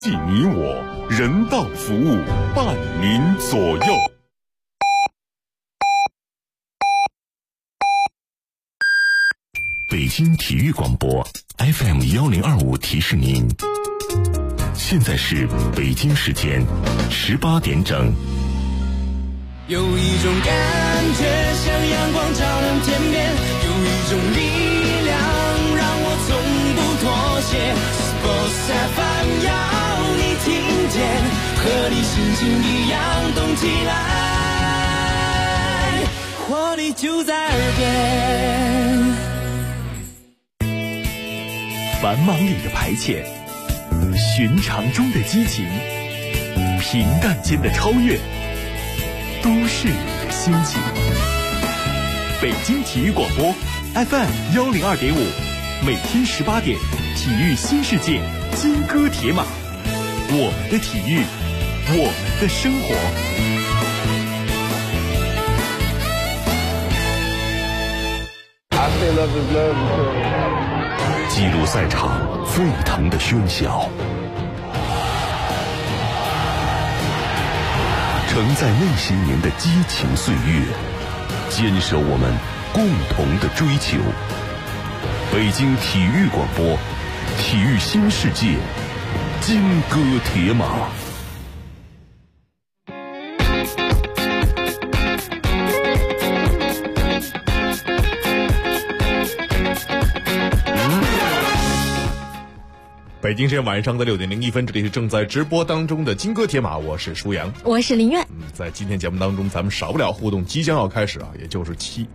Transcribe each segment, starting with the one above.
系你我，人道服务伴您左右。北京体育广播 FM1025提示您，现在是北京时间18点整。 有一种感觉像阳光照亮天边，有一种力量让我从不妥协。Sports FM 要你听见，和你心情一样动起来，活力就在耳边。 繁忙里的排遣，寻常中的激情，平淡间的超越，都市里的心情。北京体育广播 FM102.5，每天18点，体育新世界，金戈铁马，我们的体育，我们的生活。 记录赛场沸腾的喧嚣，承载那些年的激情岁月，坚守我们共同的追求。北京体育广播，体育新世界，金戈铁马。 北京时间晚上的6点01分，这里是正在直播当中的金戈铁马，我是舒阳， 我是林苑。 在今天节目当中，咱们少不了互动，即将要开始啊，也就是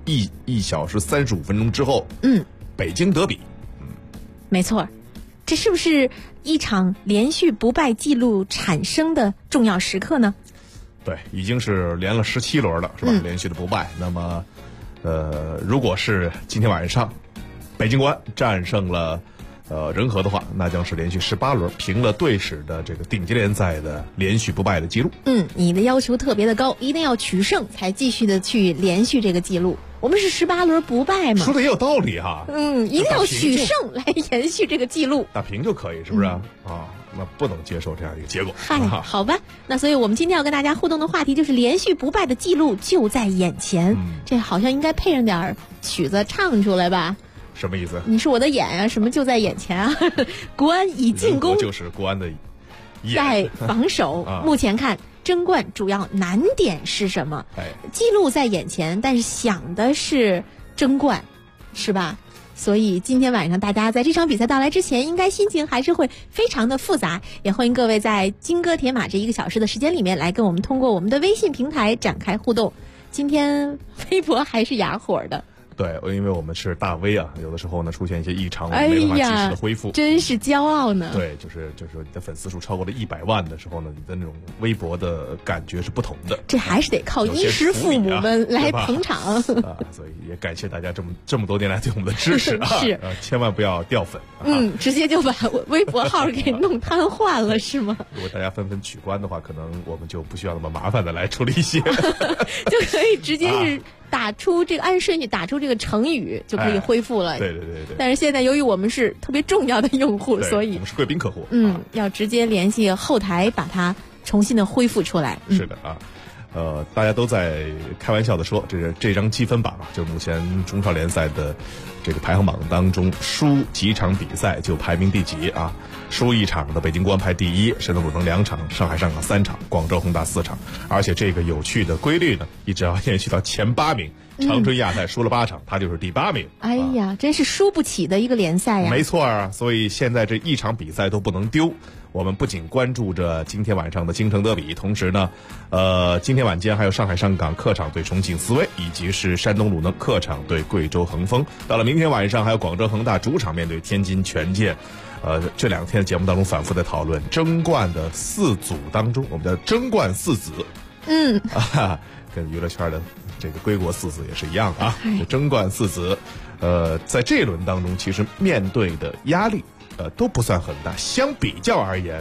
1小时35分钟之后，北京德比， 没错，这是不是一场连续不败记录产生的重要时刻呢？ 对，已经是连了17轮了，是吧？连续的不败。那么，如果是今天晚上北京国安战胜了人和的话，那将是连续18轮平了队史的这个顶级联赛的连续不败的记录。 你的要求特别的高，一定要取胜才继续的去连续这个记录。我们是18轮不败嘛， 说的也有道理哈。 一定要取胜来延续这个记录， 打平就可以，是不是啊？那不能接受这样一个结果。 好吧，那所以我们今天要跟大家互动的话题就是连续不败的记录就在眼前。这好像应该配上点曲子唱出来吧？ 什么意思？ 你是我的眼啊，什么就在眼前啊？国安已进攻， 就是国安的眼在防守。目前看争冠主要难点是什么？记录在眼前，但是想的是争冠，是吧？所以今天晚上大家在这场比赛到来之前，应该心情还是会非常的复杂。也欢迎各位在金戈铁马这1个小时的时间里面来跟我们通过我们的微信平台展开互动。今天微博还是哑火的。 对，因为我们是大 V 啊，有的时候呢出现一些异常，没办法及时的恢复， 真是骄傲呢。 对，就是你的粉丝数超过了100万的时候呢，你的那种微博的感觉是不同的。 这还是得靠衣食父母们来捧场所以也感谢大家这么多年来对我们的支持啊！ 是千万不要掉粉。 直接就把微博号给弄瘫痪了，是吗？ 如果大家纷纷取关的话，可能我们就不需要那么麻烦的来处理一些， 就可以直接是打出这个按顺序打出这个成语就可以恢复了。 对。 但是现在由于我们是特别重要的用户，所以我们是贵宾客户， 要直接联系后台把它重新的恢复出来。 是的啊。大家都在开玩笑的说，这张积分榜啊，就是目前中超联赛的这个排行榜当中，输几场比赛就排名第几啊？输1场的北京国安排第1，山东鲁能2场，上海上港3场，广州恒大4场。而且这个有趣的规律呢，一直要延续到前8名。长春亚泰输了8场，他就是第8名。 哎呀，真是输不起的一个联赛呀！ 没错啊，所以现在这一场比赛都不能丢。我们不仅关注着今天晚上的京城德比，同时呢，今天晚间还有上海上港客场对重庆斯威，以及是山东鲁能客场对贵州恒丰。到了明天晚上，还有广州恒大主场面对天津权健。这2天的节目当中反复在讨论争冠的4组当中，我们叫争冠4子。跟娱乐圈的这个归国4子也是一样的啊。争冠4子，在这一轮当中，其实面对的压力都不算很大，相比较而言，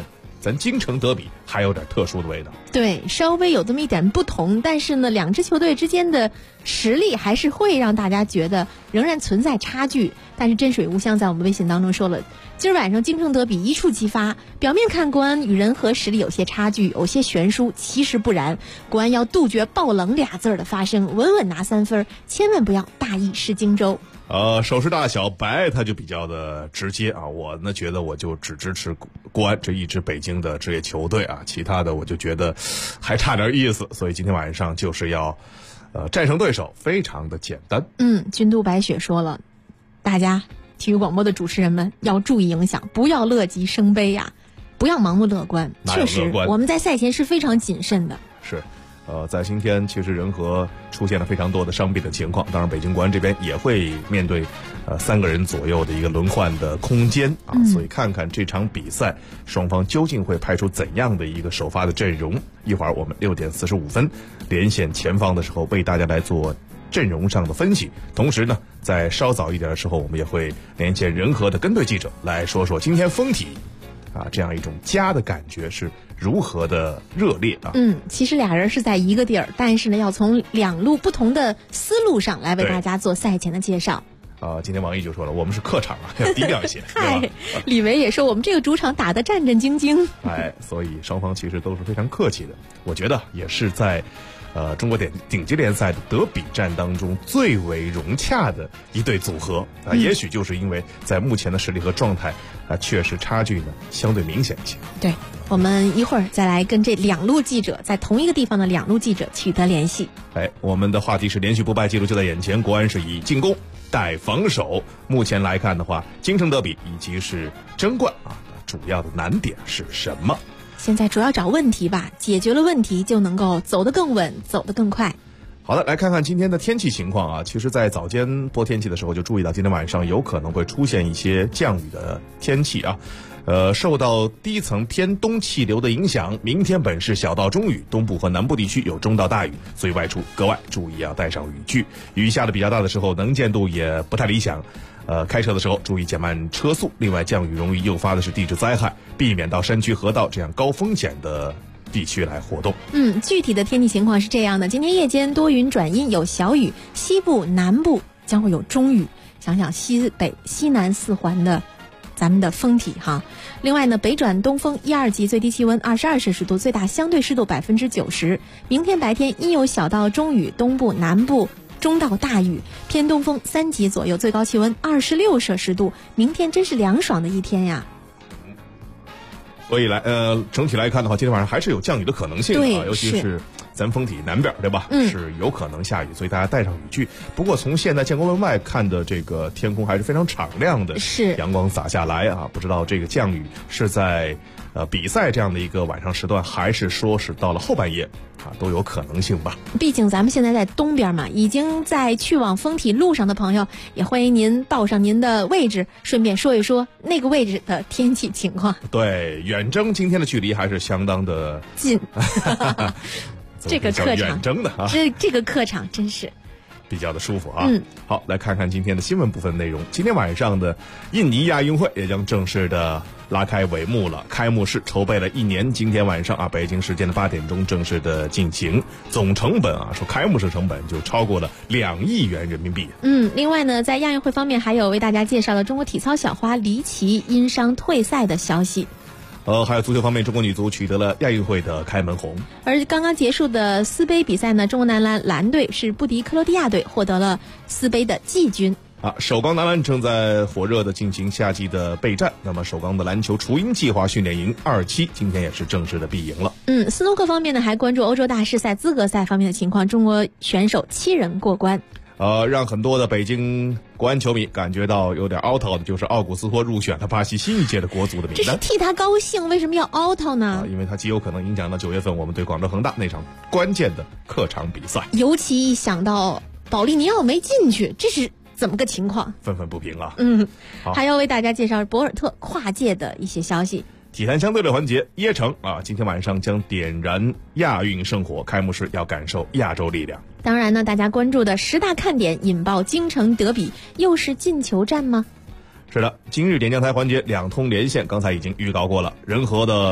咱京城德比还有点特殊的味道。 对，稍微有这么一点不同，但是呢，两支球队之间的实力还是会让大家觉得仍然存在差距。但是真水无香在我们微信当中说了，今儿晚上京城德比一触即发，表面看国安与人和实力有些差距，有些悬殊，其实不然。国安要杜绝爆冷俩字的发生，稳稳拿3分，千万不要大意失荆州。 手势大小白他就比较的直接啊，我呢觉得我就只支持国安这一支北京的职业球队啊，其他的我就觉得还差点意思，所以今天晚上就是要战胜对手，非常的简单。 君都白雪说了，大家体育广播的主持人们要注意影响，不要乐极生悲呀，不要盲目乐观。确实我们在赛前是非常谨慎的。 是在今天其实人和出现了非常多的伤病的情况，当然北京国安这边也会面对3个人左右的一个轮换的空间啊，所以看看这场比赛双方究竟会派出怎样的一个首发的阵容。一会儿我们6点45分连线前方的时候为大家来做阵容上的分析，同时呢在稍早一点的时候我们也会连线人和的跟队记者来说说今天风体这样一种家的感觉是如何的热烈啊！ 其实俩人是在一个地儿，但是呢，要从2路不同的思路上来为大家做赛前的介绍。 今天王毅就说了，我们是客场要低调一些。 嗨，李维也说我们这个主场打得战战兢兢。 所以双方其实都是非常客气的。我觉得也是在中国顶级联赛的德比战当中最为融洽的一对组合也许就是因为在目前的实力和状态确实差距呢相对明显一些。 对，我们一会儿再来跟这2路记者在同一个地方的2路记者取得联系。 我们的话题是连续不败记录就在眼前，国安是以进攻带防守。目前来看的话，京城德比以及是争冠主要的难点是什么？ 现在主要找问题吧，解决了问题就能够走得更稳，走得更快。 好的，来看看今天的天气情况其实在早间播天气的时候就注意到今天晚上有可能会出现一些降雨的天气受到低层偏东气流的影响，明天本市小到中雨，东部和南部地区有中到大雨，所以外出格外注意要带上雨具。雨下的比较大的时候，能见度也不太理想。开车的时候注意减慢车速。另外，降雨容易诱发的是地质灾害，避免到山区、河道这样高风险的地区来活动。 具体的天气情况是这样的：今天夜间多云转阴，有小雨，西部、南部将会有中雨。想想西北、西南4环的咱们的风体哈。另外呢，北转东风1、2级，最低气温22摄氏度，最大相对湿度90%。明天白天阴有小到中雨，东部、南部中到大雨，偏东风3级左右，最高气温26摄氏度。明天真是凉爽的一天呀。 所以整体来看的话，今天晚上还是有降雨的可能性尤其是咱风体南边对吧？是有可能下雨，所以大家带上雨具。不过从现在建国门外看的这个天空还是非常敞亮的， 是阳光洒下来不知道这个降雨是在比赛这样的一个晚上时段，还是说是到了后半夜都有可能性吧。 毕竟咱们现在在东边嘛，已经在去往风体路上的朋友，也欢迎您报上您的位置，顺便说一说那个位置的天气情况。 对，远征今天的距离还是相当的近。这个客场远征的这个客场真是比较的舒服好，来看看今天的新闻部分内容。今天晚上的印尼亚运会也将正式的拉开帷幕了，开幕式筹备了1年，今天晚上北京时间的8点钟正式的进行。总成本说开幕式成本就超过了2亿元人民币。 另外呢，在亚运会方面还有为大家介绍了中国体操小花黎琦因伤退赛的消息。 还有足球方面，中国女足取得了亚运会的开门红。 而刚刚结束的斯杯比赛呢，中国男篮蓝队是不敌克罗地亚队，获得了斯杯的季军。 首钢男篮正在火热的进行夏季的备战。那么首钢的篮球雏鹰计划训练营2期今天也是正式的闭营了。 斯诺克方面呢，还关注欧洲大师赛资格赛方面的情况，中国选手7人过关。 让很多的北京国安球迷感觉到有点凹头的，就是奥古斯托入选了巴西新一届的国足的名单。 这是替他高兴，为什么要凹头呢？ 因为他极有可能影响到9月份我们对广州恒大那场关键的客场比赛。 尤其一想到保利尼奥没进去，这是怎么个情况？ 愤愤不平还要为大家介绍博尔特跨界的一些消息。 体坛相对论环节，椰城今天晚上将点燃亚运圣火，开幕式要感受亚洲力量。 当然呢，大家关注的10大看点引爆京城德比，又是进球战吗？ 是的，今日点将台环节2通连线，刚才已经预告过了。人和的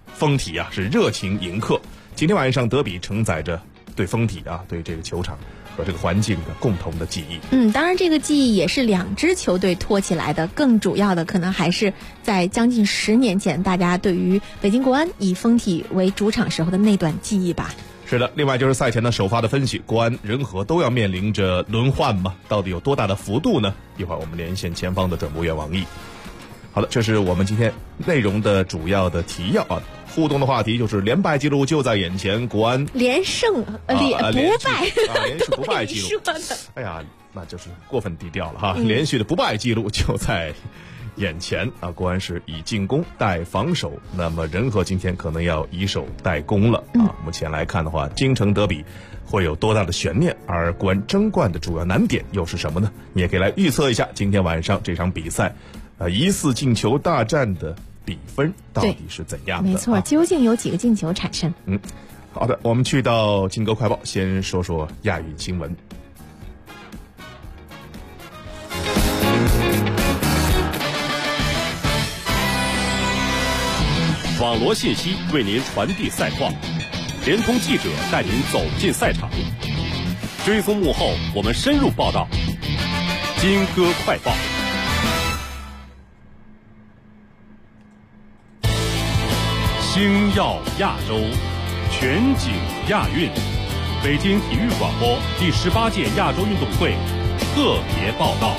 风体啊是热情迎客。今天晚上德比承载着对风体啊，对这个球场和这个环境的共同的记忆。 当然这个记忆也是两支球队托起来的，更主要的可能还是在将近10年前大家对于北京国安以风体为主场时候的那段记忆吧。 是的，另外就是赛前的首发的分析，国安、人和都要面临着轮换嘛，到底有多大的幅度呢？一会儿我们连线前方的转播员王毅。好的，这是我们今天内容的主要的提要啊。互动的话题就是连败记录就在眼前，国安连胜不败连续不败记录。哎呀，那就是过分低调了哈，连续的不败记录就在眼前啊！国安是以进攻带防守，那么人和今天可能要以守带攻了啊！目前来看的话，京城德比会有多大的悬念？而国安争冠的主要难点又是什么呢？你也可以来预测一下今天晚上这场比赛，疑似进球大战的比分到底是怎样的？ 没错，究竟有几个进球产生？ 好的，我们去到劲歌快报，先说说亚运新闻。 网罗信息为您传递赛况，联通记者带您走进赛场，追踪幕后，我们深入报道。金歌快报。星耀亚洲，全景亚运，北京体育广播第18届亚洲运动会特别报道。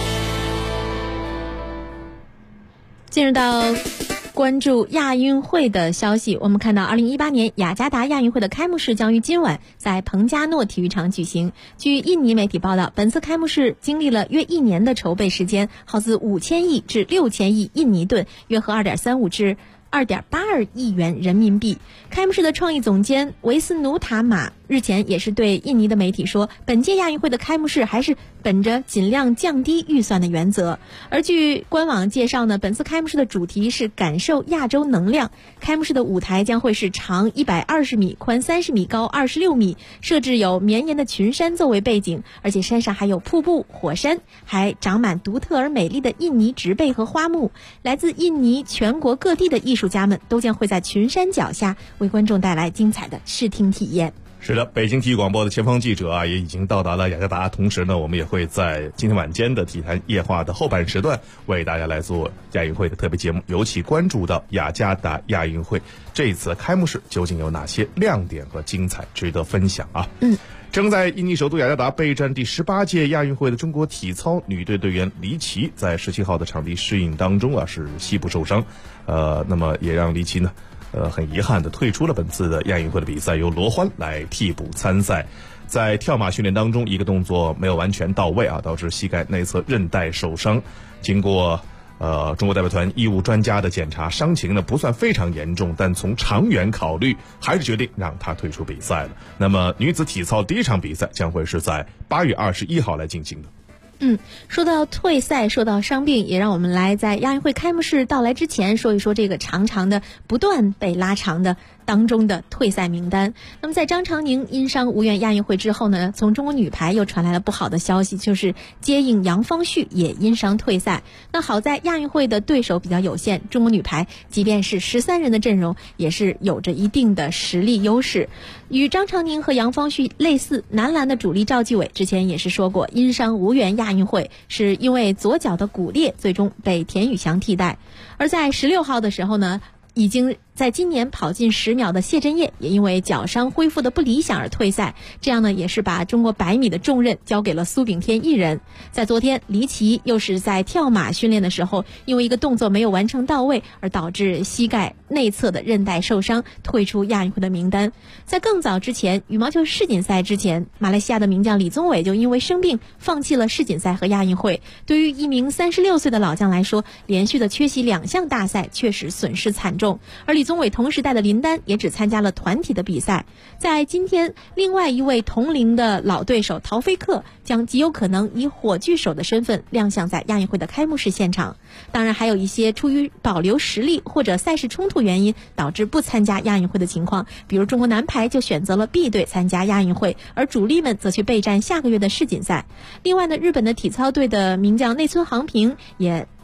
进入到关注亚运会的消息，我们看到2018年雅加达亚运会的开幕式将于今晚在彭加诺体育场举行。据印尼媒体报道，本次开幕式经历了约1年的筹备时间，耗资5000亿至6000亿印尼盾，约合2.35至2.82亿元人民币。开幕式的创意总监维斯努塔马日前也是对印尼的媒体说，本届亚运会的开幕式还是本着尽量降低预算的原则。而据官网介绍呢，本次开幕式的主题是感受亚洲能量。开幕式的舞台将会是长120米、宽30米、高26米，设置有绵延的群山作为背景，而且山上还有瀑布、火山，还长满独特而美丽的印尼植被和花木。来自印尼全国各地的艺术家们都将会在群山脚下为观众带来精彩的视听体验。 是的，北京体育广播的前方记者啊，也已经到达了雅加达。同时呢，我们也会在今天晚间的体坛夜话的后半时段，为大家来做亚运会的特别节目，尤其关注到雅加达亚运会这一次开幕式究竟有哪些亮点和精彩值得分享啊？正在印尼首都雅加达备战第18届亚运会的中国体操女队队员黎琦，在17号的场地适应当中啊，是膝部受伤，那么也让黎琦呢很遗憾的退出了本次的亚运会的比赛，由罗欢来替补参赛。在跳马训练当中，一个动作没有完全到位啊，导致膝盖内侧韧带受伤。经过中国代表团医务专家的检查，伤情呢不算非常严重，但从长远考虑，还是决定让他退出比赛了。那么女子体操第一场比赛将会是在8月21号来进行的。 说到退赛，说到伤病，也让我们来在亚运会开幕式到来之前说一说这个长长的不断被拉长的当中的退赛名单。那么在张常宁因伤无缘亚运会之后呢，从中国女排又传来了不好的消息，就是接应杨方旭也因伤退赛。那好在亚运会的对手比较有限，中国女排即便是13人的阵容，也是有着一定的实力优势。与张常宁和杨方旭类似，男篮的主力赵继伟之前也是说过，因伤无缘亚运会是因为左脚的骨裂，最终被田雨翔替代。而在16号的时候呢，已经在今年跑进10秒的谢震业也因为脚伤恢复的不理想而退赛，这样呢也是把中国100米的重任交给了苏炳添一人。在昨天，黎琦又是在跳马训练的时候，因为一个动作没有完成到位而导致膝盖内侧的韧带受伤，退出亚运会的名单。在更早之前，羽毛球世锦赛之前，马来西亚的名将李宗伟就因为生病放弃了世锦赛和亚运会。对于一名36岁的老将来说，连续的缺席2项大赛确实损失惨重。而李宗伟同时带的林丹也只参加了团体的比赛。在今天，另外一位同龄的老对手陶菲克将极有可能以火炬手的身份亮相在亚运会的开幕式现场。当然，还有一些出于保留实力或者赛事冲突原因导致不参加亚运会的情况，比如中国男排就选择了 B 队参加亚运会，而主力们则去备战下个月的世锦赛。另外呢，日本的体操队的名将内村航平也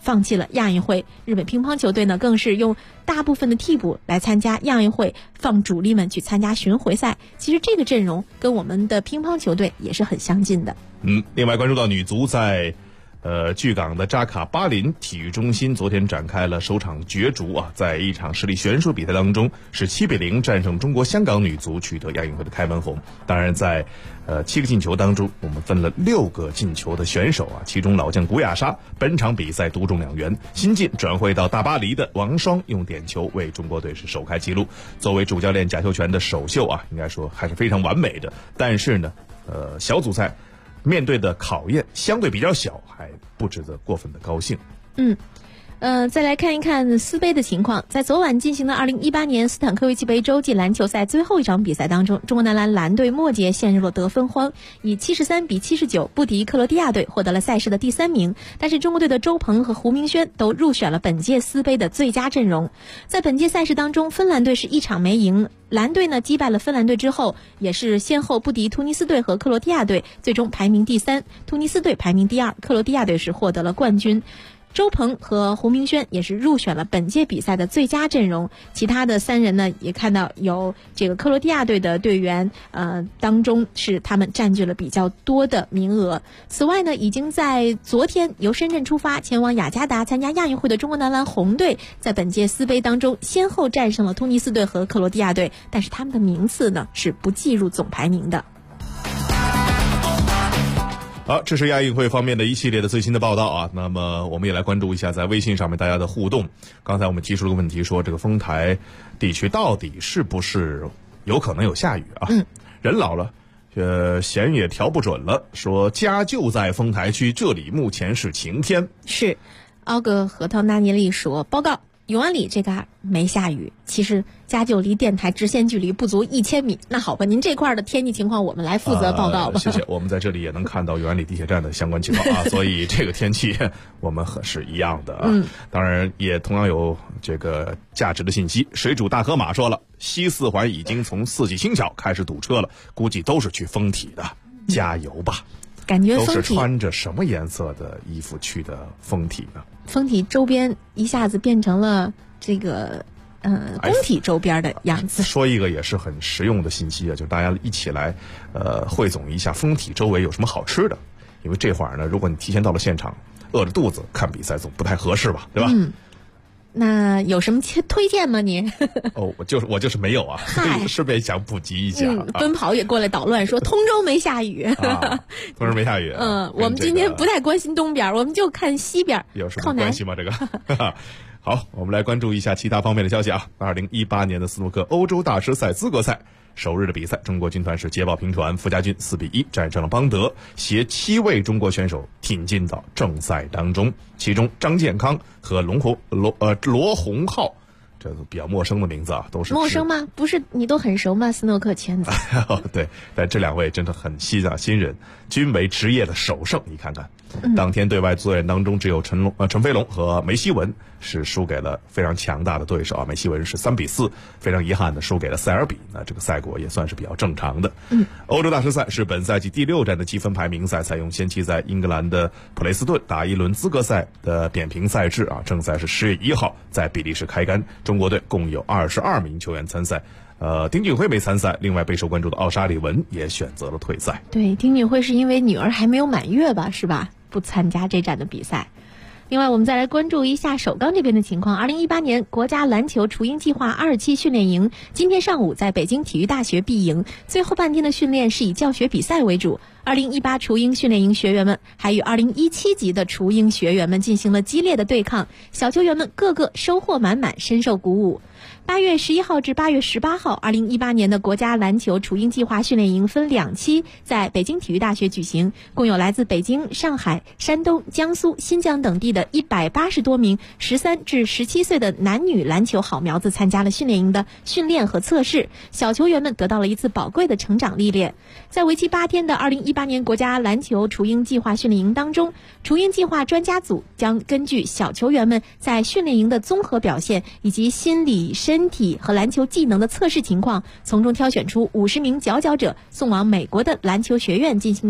放弃了亚运会。日本乒乓球队呢，更是用大部分的替补来参加亚运会，放主力们去参加巡回赛。其实这个阵容跟我们的乒乓球队也是很相近的。 另外关注到女足在巨港的扎卡巴林体育中心昨天展开了首场角逐啊，在一场实力悬殊比赛当中，是7-0战胜中国香港女足，取得亚运会的开门红。当然在7个进球当中，我们分了6个进球的选手啊，其中老将古雅莎本场比赛独中2元，新晋转会到大巴黎的王霜用点球为中国队是首开纪录。作为主教练贾秀全的首秀啊，应该说还是非常完美的。但是呢，小组赛面对的考验相对比较小，还不值得过分的高兴。 再来看一看斯杯的情况。在昨晚进行的2018年斯坦科维奇杯洲际篮球赛最后一场比赛当中，中国男篮蓝队末节陷入了得分荒，以73-79不敌克罗地亚队，获得了赛事的第3名。但是中国队的周鹏和胡明轩都入选了本届斯杯的最佳阵容。在本届赛事当中，芬兰队是1场没赢，蓝队呢击败了芬兰队之后，也是先后不敌突尼斯队和克罗地亚队，最终排名第3，突尼斯队排名第2，克罗地亚队是获得了冠军。周鹏和胡明轩也是入选了本届比赛的最佳阵容。其他的3人呢，也看到有这个克罗地亚队的队员，当中是他们占据了比较多的名额。此外呢，已经在昨天由深圳出发前往雅加达参加亚运会的中国男篮红队，在本届斯杯当中先后战胜了突尼斯队和克罗地亚队，但是他们的名次呢是不计入总排名的。 好，这是亚运会方面的一系列的最新的报道啊。那么我们也来关注一下在微信上面大家的互动。刚才我们提出了个问题，说这个丰台地区到底是不是有可能有下雨啊？人老了，弦也调不准了。说家就在丰台区，这里目前是晴天。 是，奥格核桃纳尼利说，报告永安里这嘎没下雨，其实家就离电台直线距离不足1000米。那好吧，您这块的天气情况我们来负责报道吧。 谢谢。我们在这里也能看到永安里地铁站的相关情况啊，所以这个天气我们是一样的啊。当然也同样有这个价值的信息。水煮大河马说了，西4环已经从四季青桥开始堵车了，估计都是去丰体的，加油吧。 感觉都是穿着什么颜色的衣服去的丰体呢？丰体周边一下子变成了这个工体周边的样子。 说一个也是很实用的信息啊，就大家一起来汇总一下丰体周围有什么好吃的。因为这会儿呢，如果你提前到了现场，饿着肚子看比赛总不太合适吧，对吧？ 那有什么推荐吗你？ 我就是没有啊，顺便想普及一下。 奔跑也过来捣乱说通州没下雨。 通州没下雨。 我们今天不太关心东边，我们就看西边。 有什么关系吗？这个好，我们来关注一下其他方面的消息啊。2018年的斯诺克欧洲大师赛资格赛首日的比赛，中国军团是捷报频传，傅家军4-1战胜了邦德，携7位中国选手挺进到正赛当中。其中张健康和罗洪浩，这都比较陌生的名字啊，都是陌生吗？不是你都很熟吗？斯诺克圈子。 对，但这2位真的很新人，均为职业的首胜。你看看，当天对外作战当中，只有陈飞龙和梅希文是输给了非常强大的对手啊。梅希文是3-4，非常遗憾的输给了塞尔比。那这个赛果也算是比较正常的。欧洲大师赛是本赛季第6站的积分排名赛，采用先期在英格兰的普雷斯顿打一轮资格赛的扁平赛制啊。正赛是10月1号在比利时开杆。中国队共有22名球员参赛。丁俊晖没参赛，另外备受关注的奥沙利文也选择了退赛。 对，丁俊晖是因为女儿还没有满月吧，是吧？不参加这站的比赛。另外我们再来关注一下首钢这边的情况。2018年国家篮球雏鹰计划2期训练营今天上午在北京体育大学闭营，最后半天的训练是以教学比赛为主。2018雏鹰训练营学员们还与2017级的雏鹰学员们进行了激烈的对抗，小球员们个个收获满满，深受鼓舞。8月11号至8月18号，2018年的国家篮球雏鹰计划训练营分2期在北京体育大学举行，共有来自北京、上海、山东、江苏、新疆等地的180多名13至17岁的男女篮球好苗子参加了训练营的训练和测试，小球员们得到了一次宝贵的成长历练。在为期8天的2018年国家篮球雏鹰计划训练营当中，雏鹰计划专家组将根据小球员们在训练营的综合表现以及心理、身体和篮球技能的测试情况，从中挑选出50名佼佼者，送往美国的篮球学院进行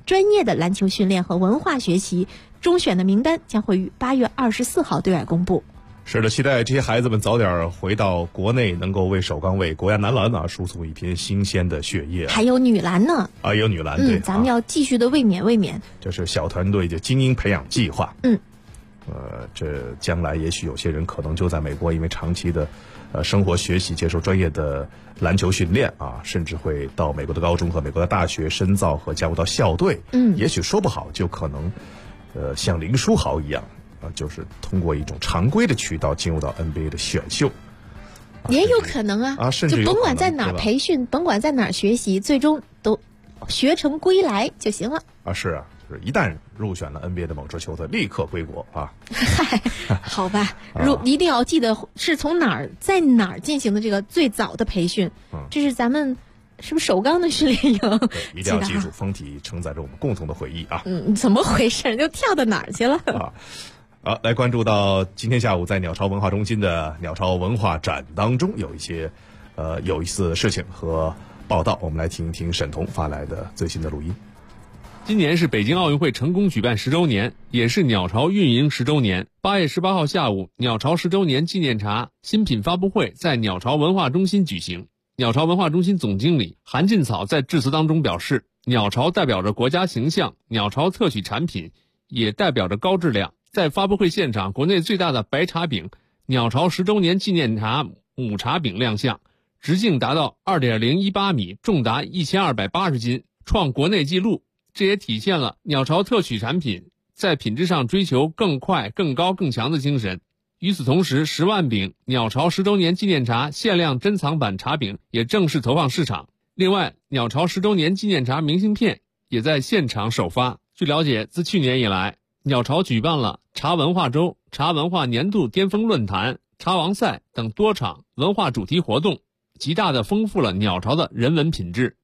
专业的篮球训练和文化学习。中选的名单将会于8月24号对外公布。 是的，期待这些孩子们早点回到国内，能够为首钢为国家男篮输送一片新鲜的血液。 还有女篮呢？ 有女篮，对， 咱们要继续的卫冕。 这是小团队的精英培养计划。这将来也许有些人可能就在美国，因为长期的生活学习，接受专业的篮球训练甚至会到美国的高中和美国的大学深造和加入到校队。也许说不好就可能像林书豪一样就是通过一种常规的渠道进入到 NBA 的选秀， 也有可能甚至就甭管在哪儿培训，甭管在哪儿学习，最终都学成归来就行了。 是啊，就是一旦入选了 NBA 的某支球队，立刻归国嗨，好吧，一定要记得是从哪儿在哪儿进行的这个最早的培训。这是咱们是不是首钢的训练营？ 一定要记住，风体承载着我们共同的回忆怎么回事？就跳到哪儿去了？ 好，来关注到今天下午在鸟巢文化中心的鸟巢文化展当中，有一些有意思的事情和报道，我们来听一听沈彤发来的最新的录音。 今年是北京奥运会成功举办10周年，也是鸟巢运营10周年。8月18号下午，鸟巢10周年纪念茶新品发布会在鸟巢文化中心举行。鸟巢文化中心总经理韩劲草在致辞当中表示，鸟巢代表着国家形象，鸟巢特许产品也代表着高质量。在发布会现场，国内最大的白茶饼鸟巢10周年纪念茶母茶饼亮相，直径达到 2.018 米，重达1280斤，创国内纪录。这也体现了鸟巢特许产品在品质上追求更快、更高、更强的精神。与此同时，10万饼鸟巢10周年纪念茶限量珍藏版茶饼也正式投放市场。另外，鸟巢10周年纪念茶明信片也在现场首发。据了解，自去年以来，鸟巢举办了茶文化周、茶文化年度巅峰论坛、茶王赛等多场文化主题活动，极大地丰富了鸟巢的人文品质。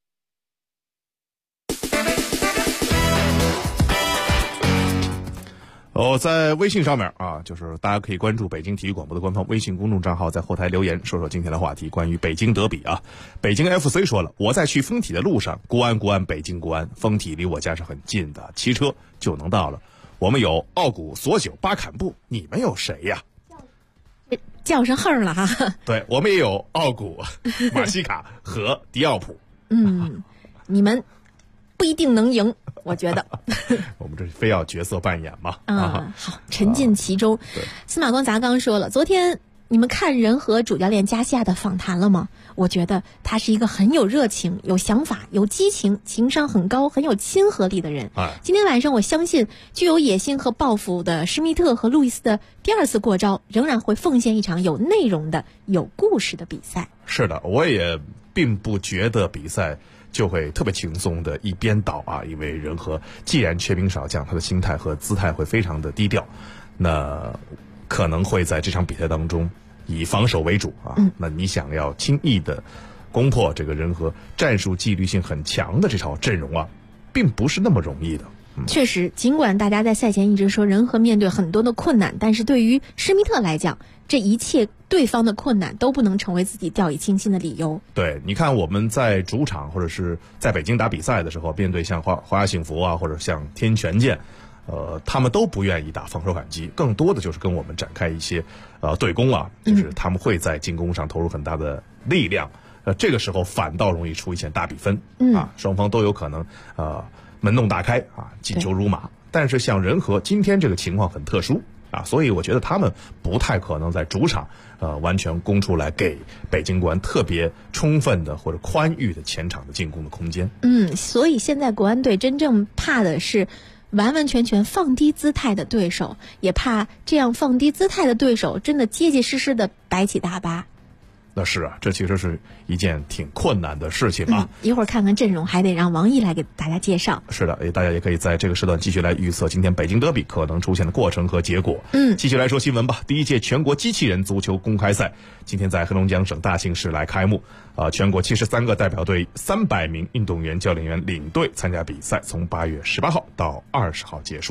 在微信上面就是大家可以关注北京体育广播的官方微信公众账号，在后台留言说说今天的话题，关于北京德比北京 FC 说了，我在去丰体的路上，国安北京国安，丰体离我家是很近的，骑车就能到了。我们有奥古、索九、巴坎布，你们有谁呀？ 叫上横了对，我们也有奥古、马西卡和迪奥普。 你们不一定能赢，我觉得。 我们这非要角色扮演嘛？ 好，沉浸其中。司马光砸刚说了，昨天你们看人和主教练加西亚的访谈了吗？我觉得他是一个很有热情、有想法、有激情、情商很高、很有亲和力的人。今天晚上我相信具有野心和抱负的施密特和路易斯的第2次过招仍然会奉献一场有内容的、有故事的比赛。 是的，我也并不觉得比赛就会特别轻松的一边倒因为人和既然缺兵少将，他的心态和姿态会非常的低调，那可能会在这场比赛当中以防守为主那你想要轻易的攻破这个人和战术纪律性很强的这套阵容并不是那么容易的。 确实，尽管大家在赛前一直说人和面对很多的困难，但是对于施密特来讲，这一切对方的困难都不能成为自己掉以轻心的理由。 对，你看我们在主场或者是在北京打比赛的时候，面对像华夏幸福或者像天权健他们都不愿意打防守反击，更多的就是跟我们展开一些对攻就是他们会在进攻上投入很大的力量，这个时候反倒容易出现大比分双方都有可能门洞大开进球如麻。但是像人和今天这个情况很特殊所以我觉得他们不太可能在主场完全攻出来给北京国安特别充分的或者宽裕的前场的进攻的空间。 所以现在国安队真正怕的是完完全全放低姿态的对手，也怕这样放低姿态的对手真的结结实实的摆起大巴。 那是这其实是一件挺困难的事情一会儿看看阵容，还得让王毅来给大家介绍。 是的，大家也可以在这个时段继续来预测今天北京德比可能出现的过程和结果。继续来说新闻吧。第1届全国机器人足球公开赛今天在黑龙江省大庆市来开幕全国73个代表队300名运动员、教练员领队参加比赛，从8月18号到20号结束。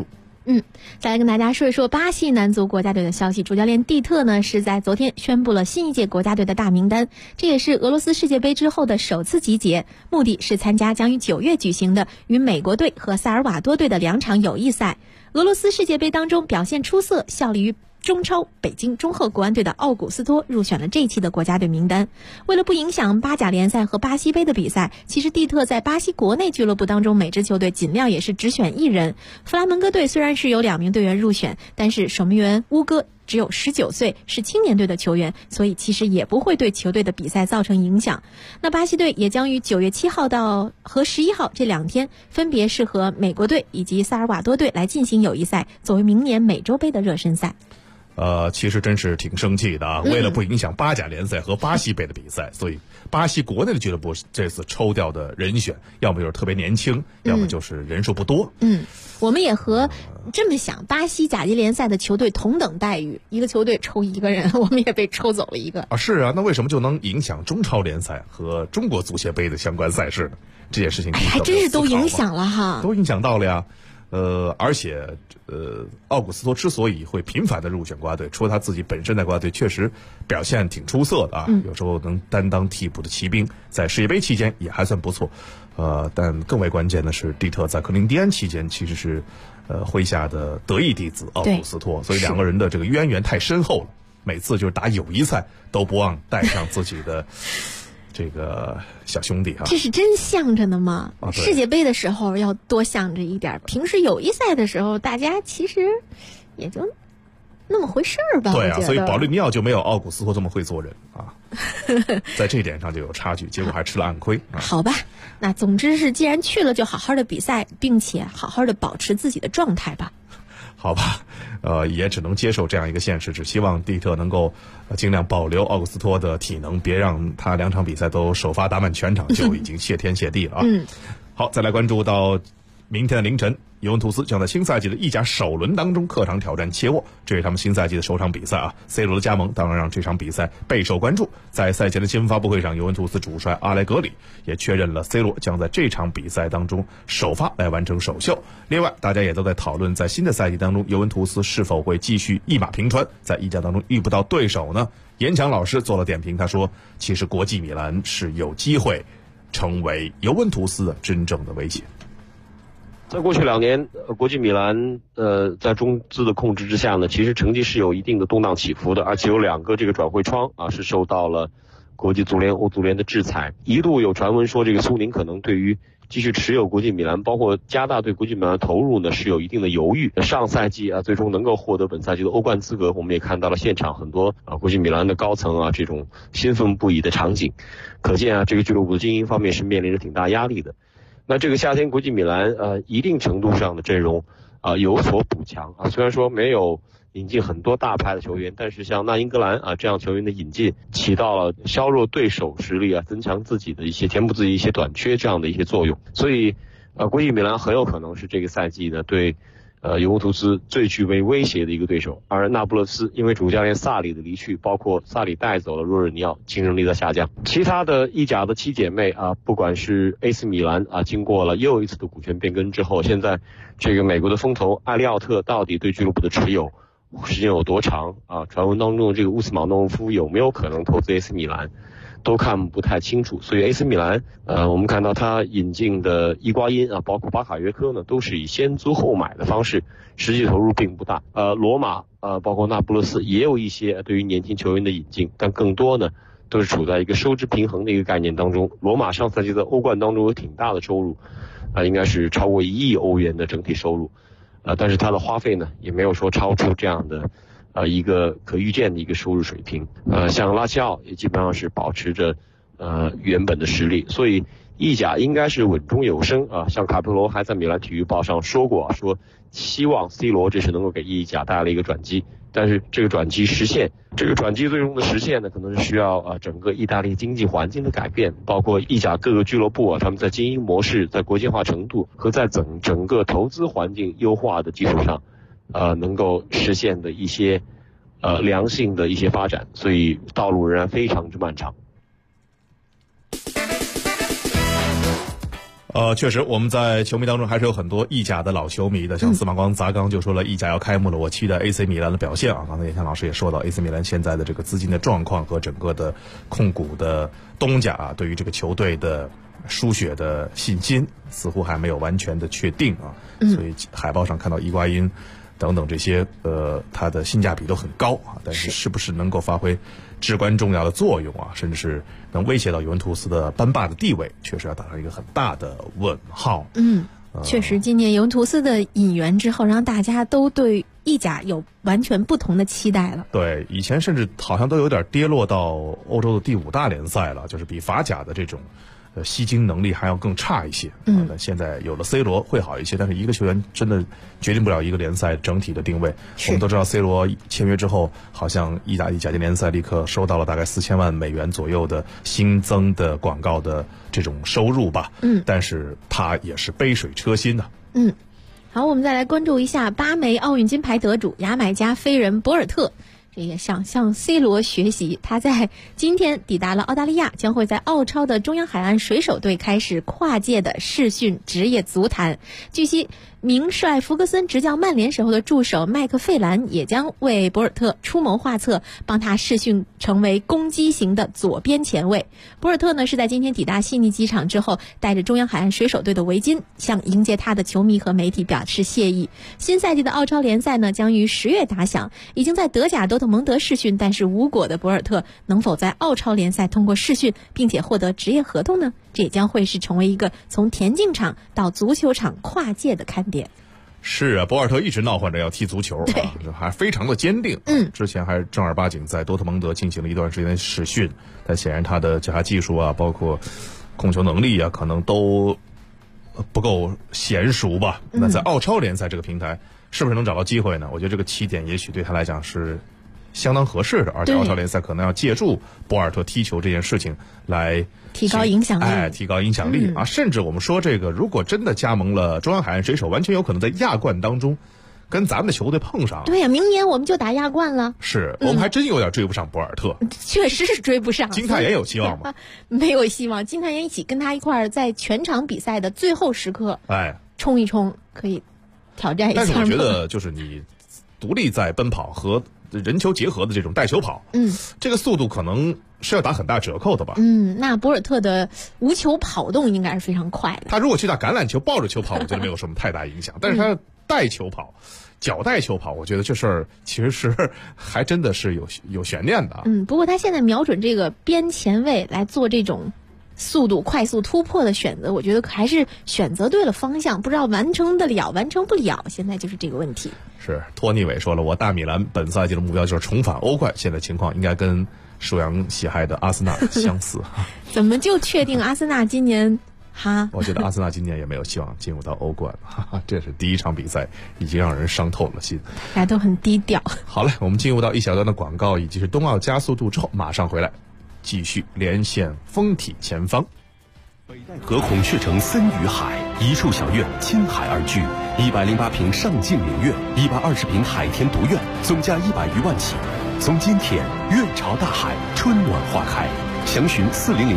再来跟大家说一说巴西男足国家队的消息。主教练蒂特呢是在昨天宣布了新一届国家队的大名单，这也是俄罗斯世界杯之后的首次集结，目的是参加将于9月举行的与美国队和萨尔瓦多队的2场友谊赛。俄罗斯世界杯当中表现出色，效力于中超北京中赫国安队的奥古斯托入选了这一期的国家队名单。为了不影响巴甲联赛和巴西杯的比赛，其实蒂特在巴西国内俱乐部当中每支球队尽量也是只选1人。弗拉门戈队虽然是有2名队员入选，但是守门员乌戈只有19岁，是青年队的球员，所以其实也不会对球队的比赛造成影响。那巴西队也将于9月7号和11号这2天分别是和美国队以及萨尔瓦多队来进行友谊赛，作为明年美洲杯的热身赛。 其实真是挺生气的啊！为了不影响巴甲联赛和巴西杯的比赛，所以巴西国内的俱乐部这次抽调的人选，要么就是特别年轻，要么就是人数不多。 我们也和这么想，巴西甲级联赛的球队同等待遇，一个球队抽1个人，我们也被抽走了1个啊！是啊，那为什么就能影响中超联赛和中国足协杯的相关赛事呢？这件事情还真是都影响了哈， 都影响到了呀。而且奥古斯托之所以会频繁的入选国家队，除了他自己本身在国家队确实表现挺出色的啊，有时候能担当替补的骑兵，在世界杯期间也还算不错。但更为关键的是，蒂特在克林蒂安期间其实是麾下的得意弟子奥古斯托，所以2个人的这个渊源太深厚了，每次就是打友谊赛都不忘带上自己的这个小兄弟啊， 这是真向着呢吗？世界杯的时候要多向着一点，平时友谊赛的时候大家其实也就那么回事儿吧。 对啊，所以保利尼奥就没有奥古斯托这么会做人啊，在这一点上就有差距，结果还吃了暗亏。 好吧，那总之是既然去了就好好的比赛，并且好好的保持自己的状态吧。 好吧，也只能接受这样一个现实，只希望蒂特能够尽量保留奥古斯托的体能，别让他2场比赛都首发打满全场，就已经谢天谢地了啊。好，再来关注到明天的凌晨，尤文图斯将在新赛季的意甲首轮当中客场挑战切沃，这是他们新赛季的首场比赛啊。C 罗的加盟当然让这场比赛备受关注。在赛前的新闻发布会上，尤文图斯主帅阿莱格里也确认了 C 罗将在这场比赛当中首发来完成首秀。另外，大家也都在讨论，在新的赛季当中，尤文图斯是否会继续一马平川，在意甲当中遇不到对手呢？严强老师做了点评，他说，其实国际米兰是有机会成为尤文图斯的真正的威胁。 在过去2年，国际米兰在中资的控制之下呢，其实成绩是有一定的动荡起伏的，而且有2个这个转会窗啊是受到了国际足联、欧足联的制裁。一度有传闻说，这个苏宁可能对于继续持有国际米兰，包括加大对国际米兰的投入呢，是有一定的犹豫。上赛季啊，最终能够获得本赛季的欧冠资格，我们也看到了现场很多国际米兰的高层啊这种兴奋不已的场景，可见啊这个俱乐部的经营方面是面临着挺大压力的。那这个夏天国际米兰一定程度上的阵容有所补强啊，虽然说没有引进很多大牌的球员，但是像纳英格兰这样球员的引进，起到了削弱对手实力增强自己的填补自己一些短缺这样的一些作用。所以国际米兰很有可能是这个赛季呢对尤文图斯最具备威胁的一个对手。而那不勒斯因为主教练萨里的离去，包括萨里带走了若日尼奥，竞争力在下降。其他的意甲的7姐妹不管是 AC 米兰经过了又一次的股权变更之后，现在这个美国的风投艾利奥特到底对俱乐部的持有时间有多长传闻当中的这个乌斯马诺夫有没有可能投资 AC 米兰，都看不太清楚。所以 AC 米兰我们看到他引进的伊瓜因包括巴卡约科呢，都是以先租后买的方式，实际投入并不大。罗马包括那不勒斯也有一些对于年轻球员的引进，但更多呢都是处在一个收支平衡的一个概念当中。罗马上赛季在欧冠当中有挺大的收入应该是超过1亿欧元的整体收入但是它的花费呢也没有说超出这样的一个可预见的一个收入水平。像拉齐奥也基本上是保持着原本的实力，所以意甲应该是稳中有升像卡佩罗还在米兰体育报上说过说希望 C 罗这是能够给意甲带来一个转机，但是这个转机最终的实现呢，可能是需要整个意大利经济环境的改变，包括意甲各个俱乐部他们在经营模式、在国际化程度和在整个投资环境优化的基础上能够实现的一些良性的一些发展，所以道路仍然非常之漫长。 确实，我们在球迷当中还是有很多意甲的老球迷的，像司马光、砸缸就说了，意甲要开幕了，我期待 AC 米兰的表现啊。刚才严强老师也说到 ，AC 米兰现在的这个资金的状况和整个的控股的东家啊，对于这个球队的输血的信心似乎还没有完全的确定啊。所以海报上看到伊瓜因等等这些它的性价比都很高啊，但是不是能够发挥至关重要的作用啊，甚至是能威胁到尤文图斯的班霸的地位，确实要打上一个很大的问号。 确实，今年尤文图斯的引援之后，让大家都对意甲有完全不同的期待了。 对，以前甚至好像都有点跌落到欧洲的第5大联赛了，就是比法甲的这种吸金能力还要更差一些。那现在有了 C 罗会好一些，但是一个球员真的决定不了一个联赛整体的定位。我们都知道 C 罗签约之后，好像意大利甲级联赛立刻收到了大概4000万美元左右的新增的广告的这种收入吧。但是他也是杯水车薪的。 好，我们再来关注一下8枚奥运金牌得主牙买加飞人博尔特。这也向 C 罗学习，他在今天抵达了澳大利亚，将会在澳超的中央海岸水手队开始跨界的试训职业足坛。据悉，名帅弗格森执教曼联时候的助手麦克费兰也将为博尔特出谋划策，帮他试训成为攻击型的左边前卫。博尔特呢是在今天抵达悉尼机场之后，带着中央海岸水手队的围巾，向迎接他的球迷和媒体表示谢意。新赛季的澳超联赛呢将于10月打响，已经在德甲多特蒙德试训但是无果的博尔特，能否在澳超联赛通过试训并且获得职业合同呢？这也将会是成为一个从田径场到足球场跨界的看点。 是啊，博尔特一直闹唤着要踢足球啊，还非常的坚定。之前还正儿八经在多特蒙德进行了一段时间的试训，但显然他的脚下技术啊，包括控球能力啊，可能都不够娴熟吧。那在澳超联赛这个平台，是不是能找到机会呢？我觉得这个起点也许对他来讲是相当合适的，而且澳超联赛可能要借助博尔特踢球这件事情来提高影响力， 提高影响力啊！甚至我们说这个，如果真的加盟了中央海岸水手，完全有可能在亚冠当中跟咱们的球队碰上。 对呀，明年我们就打亚冠了。 是我们还真有点追不上博尔特， 确实是追不上。 金泰妍有希望吗？ 没有希望。金泰妍一起跟他一块儿在全场比赛的最后时刻，冲一冲，可以挑战一下。 但是我觉得，就是你独立在奔跑和人球结合的这种带球跑，这个速度可能是要打很大折扣的吧。 那博尔特的无球跑动应该是非常快的。 他如果去打橄榄球抱着球跑，我觉得没有什么太大影响。但是他带球跑，脚带球跑，我觉得这事儿其实是还真的是有悬念的。 不过他现在瞄准这个边前卫来做这种速度快速突破的选择，我觉得还是选择对了方向，不知道完成得了完成不了，现在就是这个问题。 是托尼韦说了，我大米兰本赛季的目标就是重返欧冠，现在情况应该跟属羊喜爱的阿森纳相似。 怎么就确定阿森纳今年我觉得阿森纳今年也没有希望进入到欧冠，这是第一场比赛已经让人伤透了心， 大家都很低调。 好嘞，我们进入到一小段的广告以及是冬奥加速度之后，马上回来继续连线风体前方。 北戴河孔雀城森与海，一处小院亲海而居，108平上镜陵苑，120平海天独院，总价100余万起。从今天院朝大海，春暖花开。详询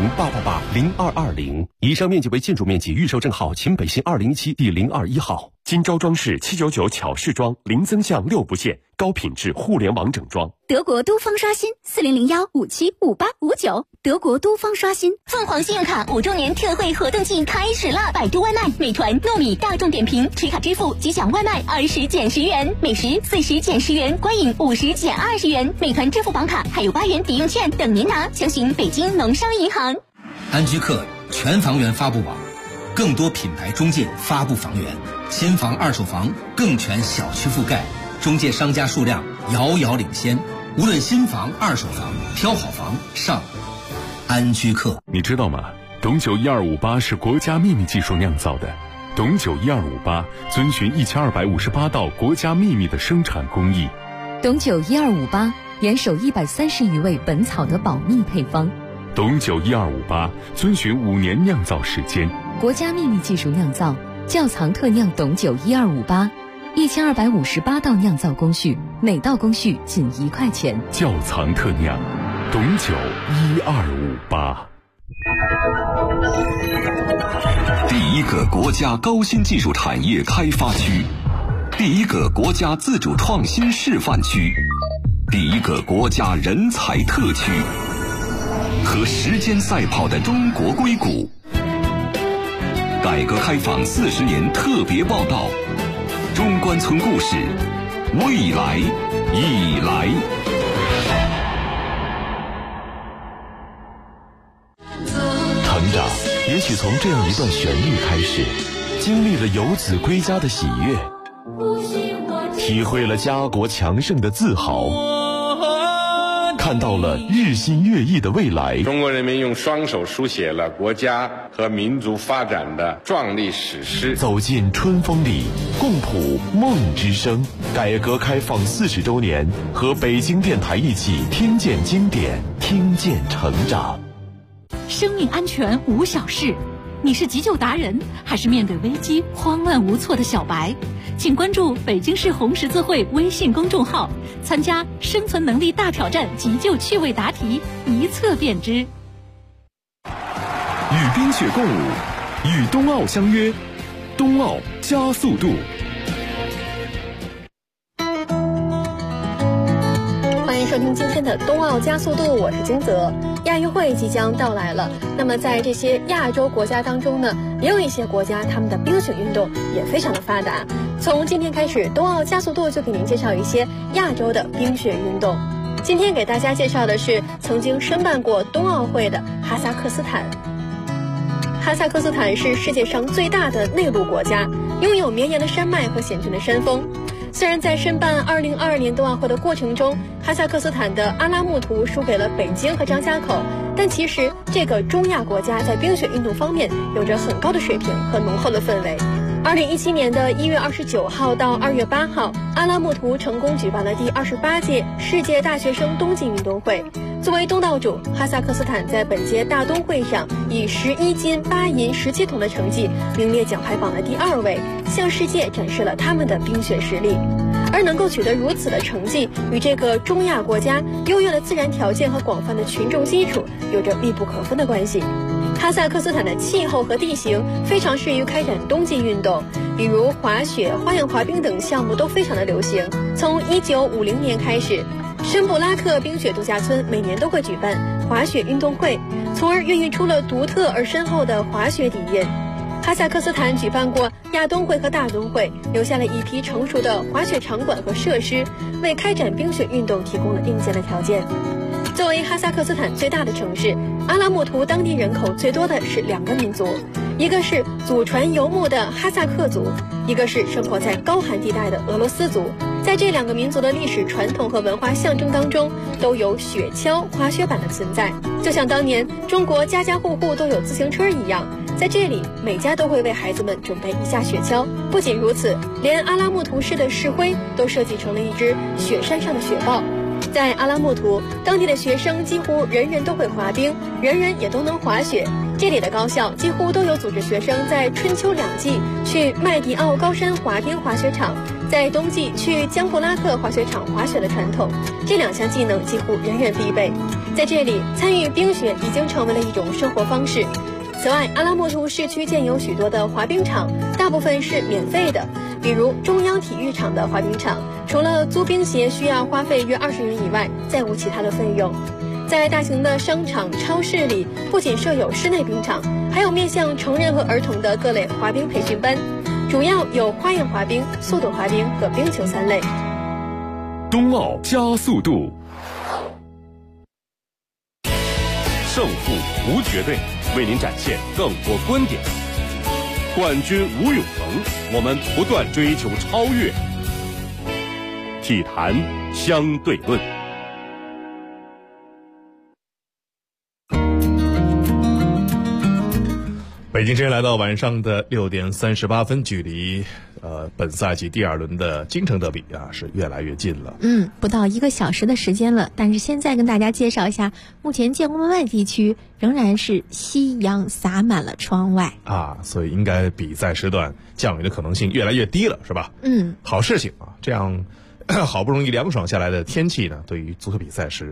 400-888-0220。以上面积为建筑面积预售证号秦北新2017第021号。金招装饰799巧饰装，零增项6不限，高品质互联网整装。 德国都方刷新400-1575859，德国都方刷新。凤凰信用卡5周年特惠活动季开始了！百度外卖、美团、糯米、大众点评持卡支付即享外卖20减10元，美食40减10元，观影50减20元，美团支付宝卡还有8元抵用券等您拿。详询北京农商银行。 安居客全房源发布网，更多品牌中介发布房源，新房二手房更全小区覆盖，中介商家数量遥遥领先。无论新房二手房，挑好房上安居客。 你知道吗？董酒1258是国家秘密技术酿造的。董酒1258遵循1258道国家秘密的生产工艺。 董酒1258严守130余位本草的保密配方。 董酒1258遵循5年酿造时间， 国家秘密技术酿造，窖藏特酿董酒1258，1258道酿造工序，每道工序仅1块钱。 窖藏特酿，董酒1258。 第一个国家高新技术产业开发区，第一个国家自主创新示范区，第一个国家人才特区，和时间赛跑的中国硅谷。改革开放40年特别报道，中关村故事，未来已来。 成长也许从这样一段旋律开始，经历了游子归家的喜悦，体会了家国强盛的自豪，看到了日新月异的未来。 中国人民用双手书写了国家和民族发展的壮丽史诗。 走进春风里，共谱梦之声。改革开放40周年，和北京电台一起听见经典，听见成长。 生命安全无小事，你是急救达人，还是面对危机慌乱无措的小白？请关注北京市红十字会微信公众号，参加生存能力大挑战急救趣味答题，一测便知。 与冰雪共舞，与冬奥相约，冬奥加速度。 欢迎收听今天的冬奥加速度，我是金泽。亚运会即将到来了，那么在这些亚洲国家当中呢，也有一些国家他们的冰雪运动也非常的发达。从今天开始，冬奥加速度就给您介绍一些亚洲的冰雪运动。今天给大家介绍的是曾经申办过冬奥会的哈萨克斯坦。哈萨克斯坦是世界上最大的内陆国家，拥有绵延的山脉和险峻的山峰。虽然在申办2022年冬奥会的过程中，哈萨克斯坦的阿拉木图输给了北京和张家口，但其实这个中亚国家在冰雪运动方面有着很高的水平和浓厚的氛围。2017年的1月29号到2月8号，阿拉木图成功举办了第28届世界大学生冬季运动会。作为东道主，哈萨克斯坦在本届大冬会上以11金、8银、17铜的成绩名列奖牌榜的第2位，向世界展示了他们的冰雪实力。而能够取得如此的成绩，与这个中亚国家优越的自然条件和广泛的群众基础有着密不可分的关系。哈萨克斯坦的气候和地形非常适于开展冬季运动，比如滑雪、花样滑冰等项目都非常的流行。从1950年开始，申布拉克冰雪度假村每年都会举办滑雪运动会，从而孕育出了独特而深厚的滑雪底蕴。哈萨克斯坦举办过亚冬会和大冬会，留下了一批成熟的滑雪场馆和设施，为开展冰雪运动提供了硬件的条件。作为哈萨克斯坦最大的城市，阿拉木图当地人口最多的是2个民族，一个是祖传游牧的哈萨克族，一个是生活在高寒地带的俄罗斯族。在这2个民族的历史传统和文化象征当中，都有雪橇、滑雪板的存在，就像当年中国家家户户都有自行车一样。在这里，每家都会为孩子们准备一架雪橇。不仅如此，连阿拉木图市的市徽都设计成了一只雪山上的雪豹。在阿拉木图，当地的学生几乎人人都会滑冰，人人也都能滑雪。这里的高校几乎都有组织学生在春秋2季去麦迪奥高山滑冰滑雪场，在冬季去江布拉克滑雪场滑雪的传统，这2项技能几乎人人必备。在这里，参与冰雪已经成为了一种生活方式。此外，阿拉木图市区建有许多的滑冰场，大部分是免费的，比如中央体育场的滑冰场，除了租冰鞋需要花费约20元以外，再无其他的费用。在大型的商场、超市里，不仅设有室内冰场，还有面向成人和儿童的各类滑冰培训班，主要有花样滑冰、速度滑冰和冰球3类。 冬奥加速度， 胜负无绝对，为您展现更多观点。冠军无永恒，我们不断追求超越。体坛相对论。 北京时间来到晚上的6点38分，距离本赛季第2轮的京城德比啊是越来越近了。 不到1个小时的时间了。但是现在跟大家介绍一下，目前建国门外地区仍然是夕阳洒满了窗外啊，所以应该比赛时段降雨的可能性越来越低了，是吧？好事情啊，这样好不容易凉爽下来的天气呢，对于足球比赛是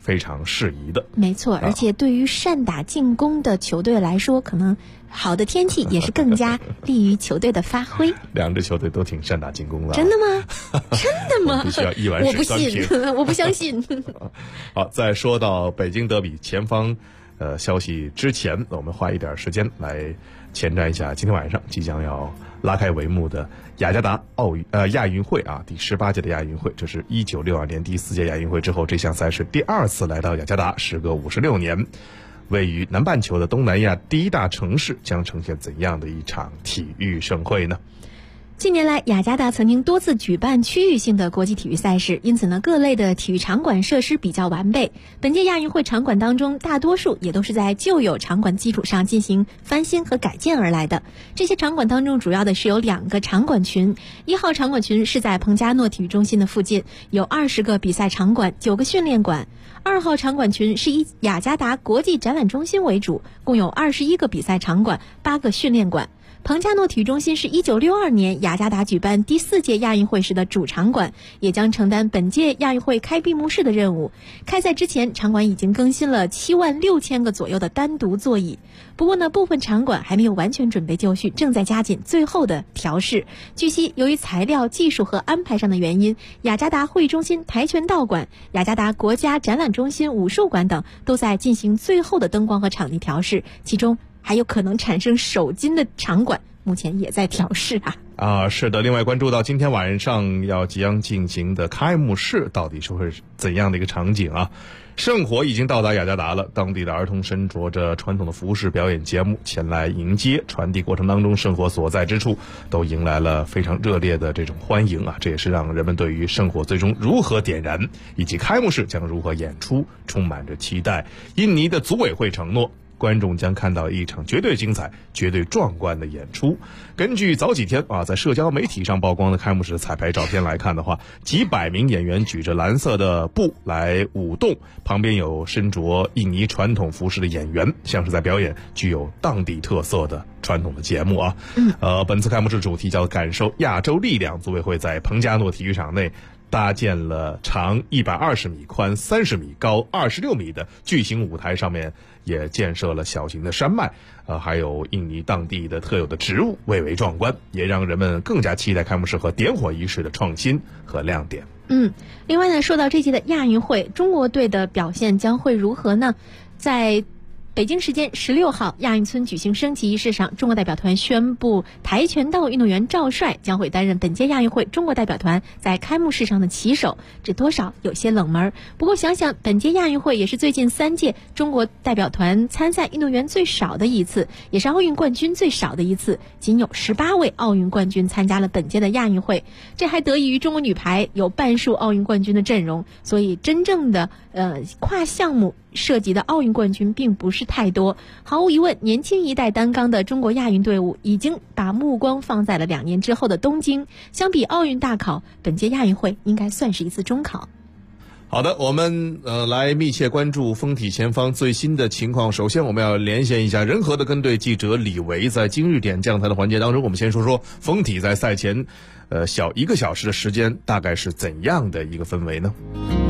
非常适宜的。 没错，而且对于善打进攻的球队来说，可能好的天气也是更加利于球队的发挥。 两支球队都挺善打进攻的。 真的吗？真的吗？ 必须要一碗我不水端平。 信，我不相信。 好，在说到北京德比前方消息之前，我们花一点时间来前瞻一下今天晚上即将要拉开帷幕的雅加达亚运会啊，第18届的亚运会。这是1962年第4届亚运会之后，这项赛事第2次来到雅加达，时隔56年。位于南半球的东南亚第一大城市，将呈现怎样的一场体育盛会呢？ 近年来，雅加达曾经多次举办区域性的国际体育赛事，因此呢，各类的体育场馆设施比较完备。本届亚运会场馆当中，大多数也都是在旧有场馆基础上进行翻新和改建而来的。这些场馆当中，主要的是有2个场馆群。1号场馆群是在彭加诺体育中心的附近，有20个比赛场馆、9个训练馆。2号场馆群是以雅加达国际展览中心为主，共有21个比赛场馆、8个训练馆。彭加诺体育中心是1962年雅加达举办第4届亚运会时的主场馆，也将承担本届亚运会开闭幕式的任务。开赛之前，场馆已经更新了76000个左右的单独座椅。不过呢，部分场馆还没有完全准备就绪，正在加紧最后的调试。据悉，由于材料、技术和安排上的原因，雅加达会议中心跆拳道馆、雅加达国家展览中心武术馆等都在进行最后的灯光和场地调试，其中还有可能产生手筋的场馆目前也在调试是的。另外关注到今天晚上即将进行的开幕式到底是会怎样的一个场景啊？圣火已经到达雅加达了，当地的儿童身着着传统的服饰表演节目前来迎接，传递过程当中圣火所在之处都迎来了非常热烈的这种欢迎啊！这也是让人们对于圣火最终如何点燃以及开幕式将如何演出充满着期待。印尼的组委会承诺，观众将看到一场绝对精彩、绝对壮观的演出。根据早几天在社交媒体上曝光的开幕式彩排照片来看的话，几百名演员举着蓝色的布来舞动，旁边有身着印尼传统服饰的演员，像是在表演具有当地特色的传统的节目啊。本次开幕式主题叫感受亚洲力量。组委会在彭加诺体育场内搭建了长120米、宽30米、高26米的巨型舞台，上面也建设了小型的山脉，还有印尼当地的特有的植物，蔚为壮观，也让人们更加期待开幕式和点火仪式的创新和亮点。 另外呢，说到这届的亚运会，中国队的表现将会如何呢？在北京时间16号，亚运村举行升旗仪式上，中国代表团宣布，跆拳道运动员赵帅将会担任本届亚运会中国代表团在开幕式上的旗手。这多少有些冷门，不过想想本届亚运会也是最近3届中国代表团参赛运动员最少的一次，也是奥运冠军最少的一次，仅有18位奥运冠军参加了本届的亚运会。这还得益于中国女排有半数奥运冠军的阵容，所以真正的跨项目涉及的奥运冠军并不是太多。毫无疑问，年轻一代担纲的中国亚运队伍已经把目光放在了2年之后的东京。相比奥运大考，本届亚运会应该算是一次中考。 好的，我们来密切关注风体前方最新的情况。首先我们要连线一下仁和的跟队记者李维，在今日点将台的环节当中，我们先说说风体在赛前小1个小时的时间大概是怎样的一个氛围呢？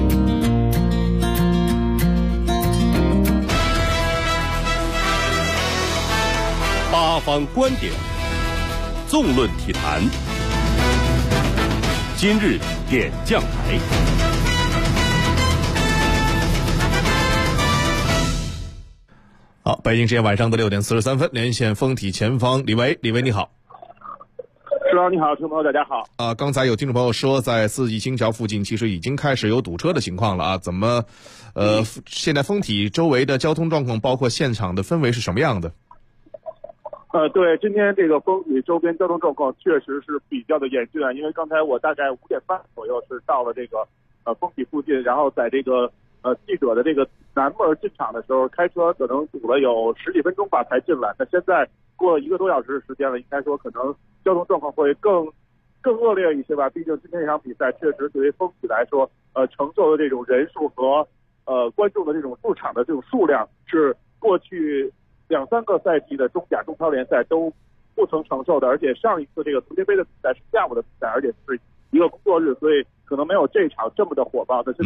八方观点，纵论体坛，今日点将台。 好，北京时间晚上的6点43分，连线风体前方李维。李维你好。 石老你好，听众朋友大家好。 刚才有听众朋友说，在四季青桥附近其实已经开始有堵车的情况了啊，怎么现在风体周围的交通状况包括现场的氛围是什么样的？ 对，今天这个风体周边交通状况确实是比较的严峻啊，因为刚才我大概5点半左右是到了这个风体附近，然后在这个记者的这个南门进场的时候，开车可能堵了有10几分钟吧才进来。那现在过了1个多小时的时间了，应该说可能交通状况会更恶劣一些吧。毕竟今天这场比赛确实对于风体来说，承受的这种人数和观众的这种入场的这种数量是过去2、3个赛季的中甲、中超联赛都不曾承受的。而且上一次这个足协杯的比赛是下午的比赛，而且是一个工作日，所以可能没有这场这么的火爆。那现在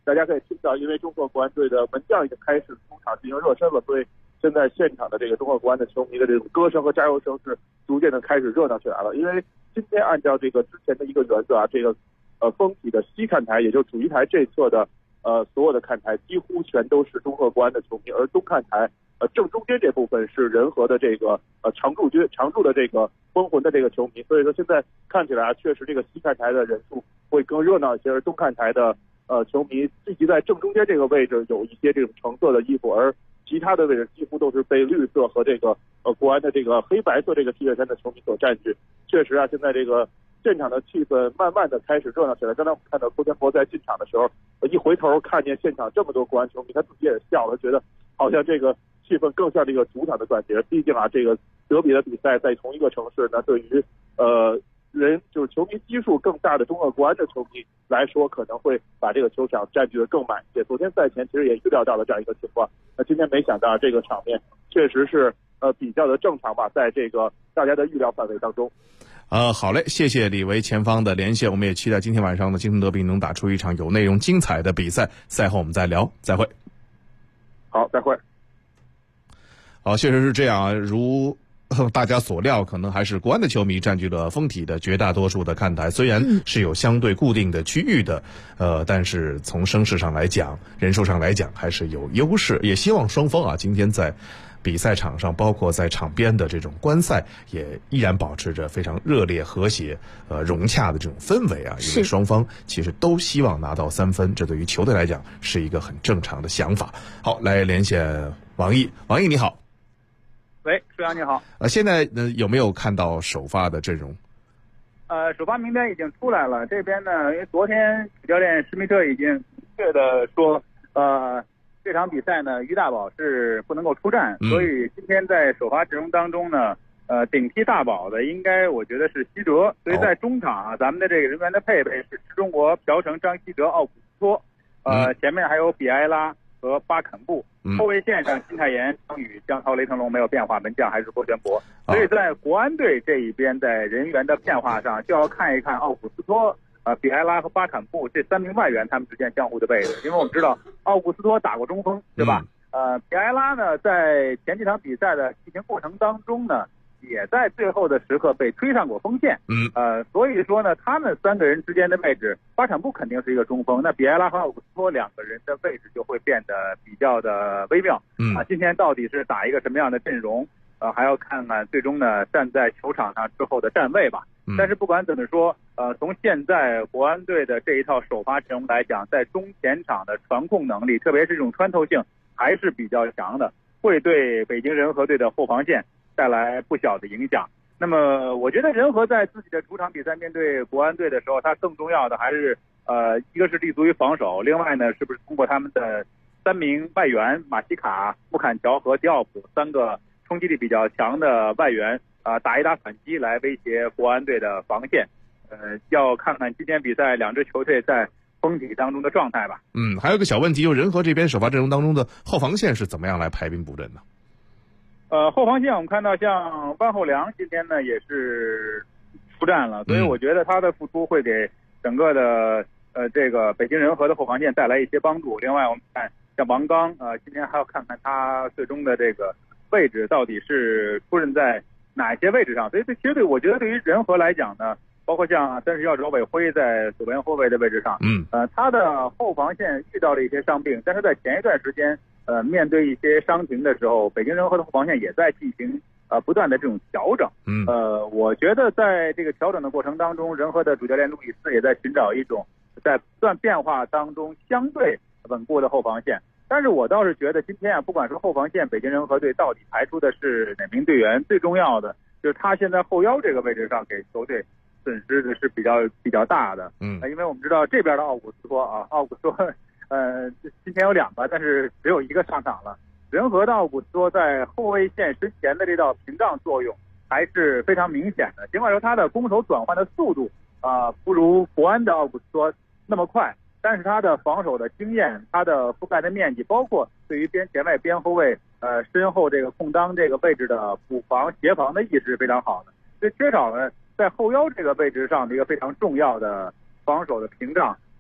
大家可以听到，因为中国国安队的门将已经开始出场进行热身了，所以现在现场的这个中国国安的球迷的这种歌声和加油声是逐渐的开始热闹起来了。因为今天按照这个之前的一个原则啊，这个封体的西看台，也就是主席台这侧的所有的看台几乎全都是中国国安的球迷，而东看台正中间这部分是仁和的这个常驻的这个封魂的这个球迷。所以说现在看起来啊，确实这个西看台的人数会更热闹一些，而东看台的球迷聚集在正中间这个位置，有一些这种橙色的衣服，而其他的位置几乎都是被绿色和这个国安的这个黑白色这个 T 恤衫的球迷所占据。确实啊，现在这个现场的气氛慢慢的开始热闹起来。刚才我们看到郭天博在进场的时候，一回头看见现场这么多国安球迷，他自己也笑了，觉得好像这个气氛更像这个主场的感觉。毕竟啊，这个德比的比赛在同一个城市呢，对于就是球迷基数更大的中国国安的球迷来说，可能会把这个球场占据的更满一些。昨天赛前其实也预料到了这样一个情况，那今天没想到这个场面确实是比较的正常吧，在这个大家的预料范围当中。 好嘞，谢谢李维前方的连线，我们也期待今天晚上的京城德比能打出一场有内容精彩的比赛。赛后我们再聊，再会。 好，再会。 好，确实是这样，如大家所料，可能还是国安的球迷占据了封体的绝大多数的看台，虽然是有相对固定的区域的，但是从声势上来讲，人数上来讲还是有优势。也希望双方啊，今天在比赛场上，包括在场边的这种观赛，也依然保持着非常热烈、和谐、融洽的这种氛围啊。因为双方其实都希望拿到3分，这对于球队来讲是一个很正常的想法。好，来连线王毅，王毅你好。 喂，舒阳你好。 现在有没有看到首发的阵容？ 首发名单已经出来了。这边呢，因为昨天主教练施密特已经明确的说，这场比赛呢，于大宝是不能够出战，所以今天在首发阵容当中呢，顶替大宝的应该我觉得是西哲。所以在中场啊，咱们的这个人员的配备是池中国、朴成、张稀哲、奥古斯托，前面还有比埃拉和巴肯布。后卫线上金泰妍、张宇、江涛、雷腾龙没有变化，门将还是郭全博。所以在国安队这一边，在人员的变化上，就要看一看奥古斯托、比埃拉和巴坎布这3名外援他们之间相互的位置。因为我们知道奥古斯托打过中锋，对吧？比埃拉呢，在前几场比赛的进行过程当中呢，也在最后的时刻被推上过锋线。所以说呢，他们3个人之间的位置，巴坎布肯定是一个中锋，那比埃拉和奥古斯托2个人的位置就会变得比较的微妙。今天到底是打一个什么样的阵容？还要看看最终呢站在球场上之后的站位吧。但是不管怎么说，从现在国安队的这一套首发阵容来讲，在中前场的传控能力，特别是这种穿透性还是比较强的，会对北京人和队的后防线带来不小的影响。那么我觉得人和在自己的主场比赛面对国安队的时候，他更重要的还是一个是立足于防守，另外呢是不是通过他们的3名外援马西卡、穆坎乔和迪奥普3个冲击力比较强的外援打一打反击来威胁国安队的防线。要看看今天比赛2支球队在封体当中的状态吧。 还有一个小问题，就人和这边首发阵容当中的后防线是怎么样来排兵布阵呢？ 后防线我们看到像万厚良今天呢也是出战了，所以我觉得他的付出会给整个的这个北京人和的后防线带来一些帮助。另外我们看像王刚今天还要看看他最终的这个位置到底是出任在哪些位置上。所以其实我觉得对于人和来讲呢，包括像3号韦辉在左边后卫的位置上，他的后防线遇到了一些伤病，但是在前一段时间面对一些伤停的时候，北京人和的后防线也在进行不断的这种调整。我觉得在这个调整的过程当中，人和的主教练路易斯也在寻找一种在不断变化当中相对稳固的后防线。但是我倒是觉得今天不管是后防线北京人和队到底排出的是哪名队员，最重要的就是他现在后腰这个位置上给球队损失的是比较大的。因为我们知道这边的奥古斯托今天有2个，但是只有1个上场了。人和的奥古斯托在后卫线身前的这道屏障作用还是非常明显的。尽管说他的攻守转换的速度不如国安的奥古斯托那么快，但是他的防守的经验、他的覆盖的面积，包括对于前卫、边后卫身后这个空当这个位置的补防、协防的意识是非常好的。所以缺少呢在后腰这个位置上的一个非常重要的防守的屏障。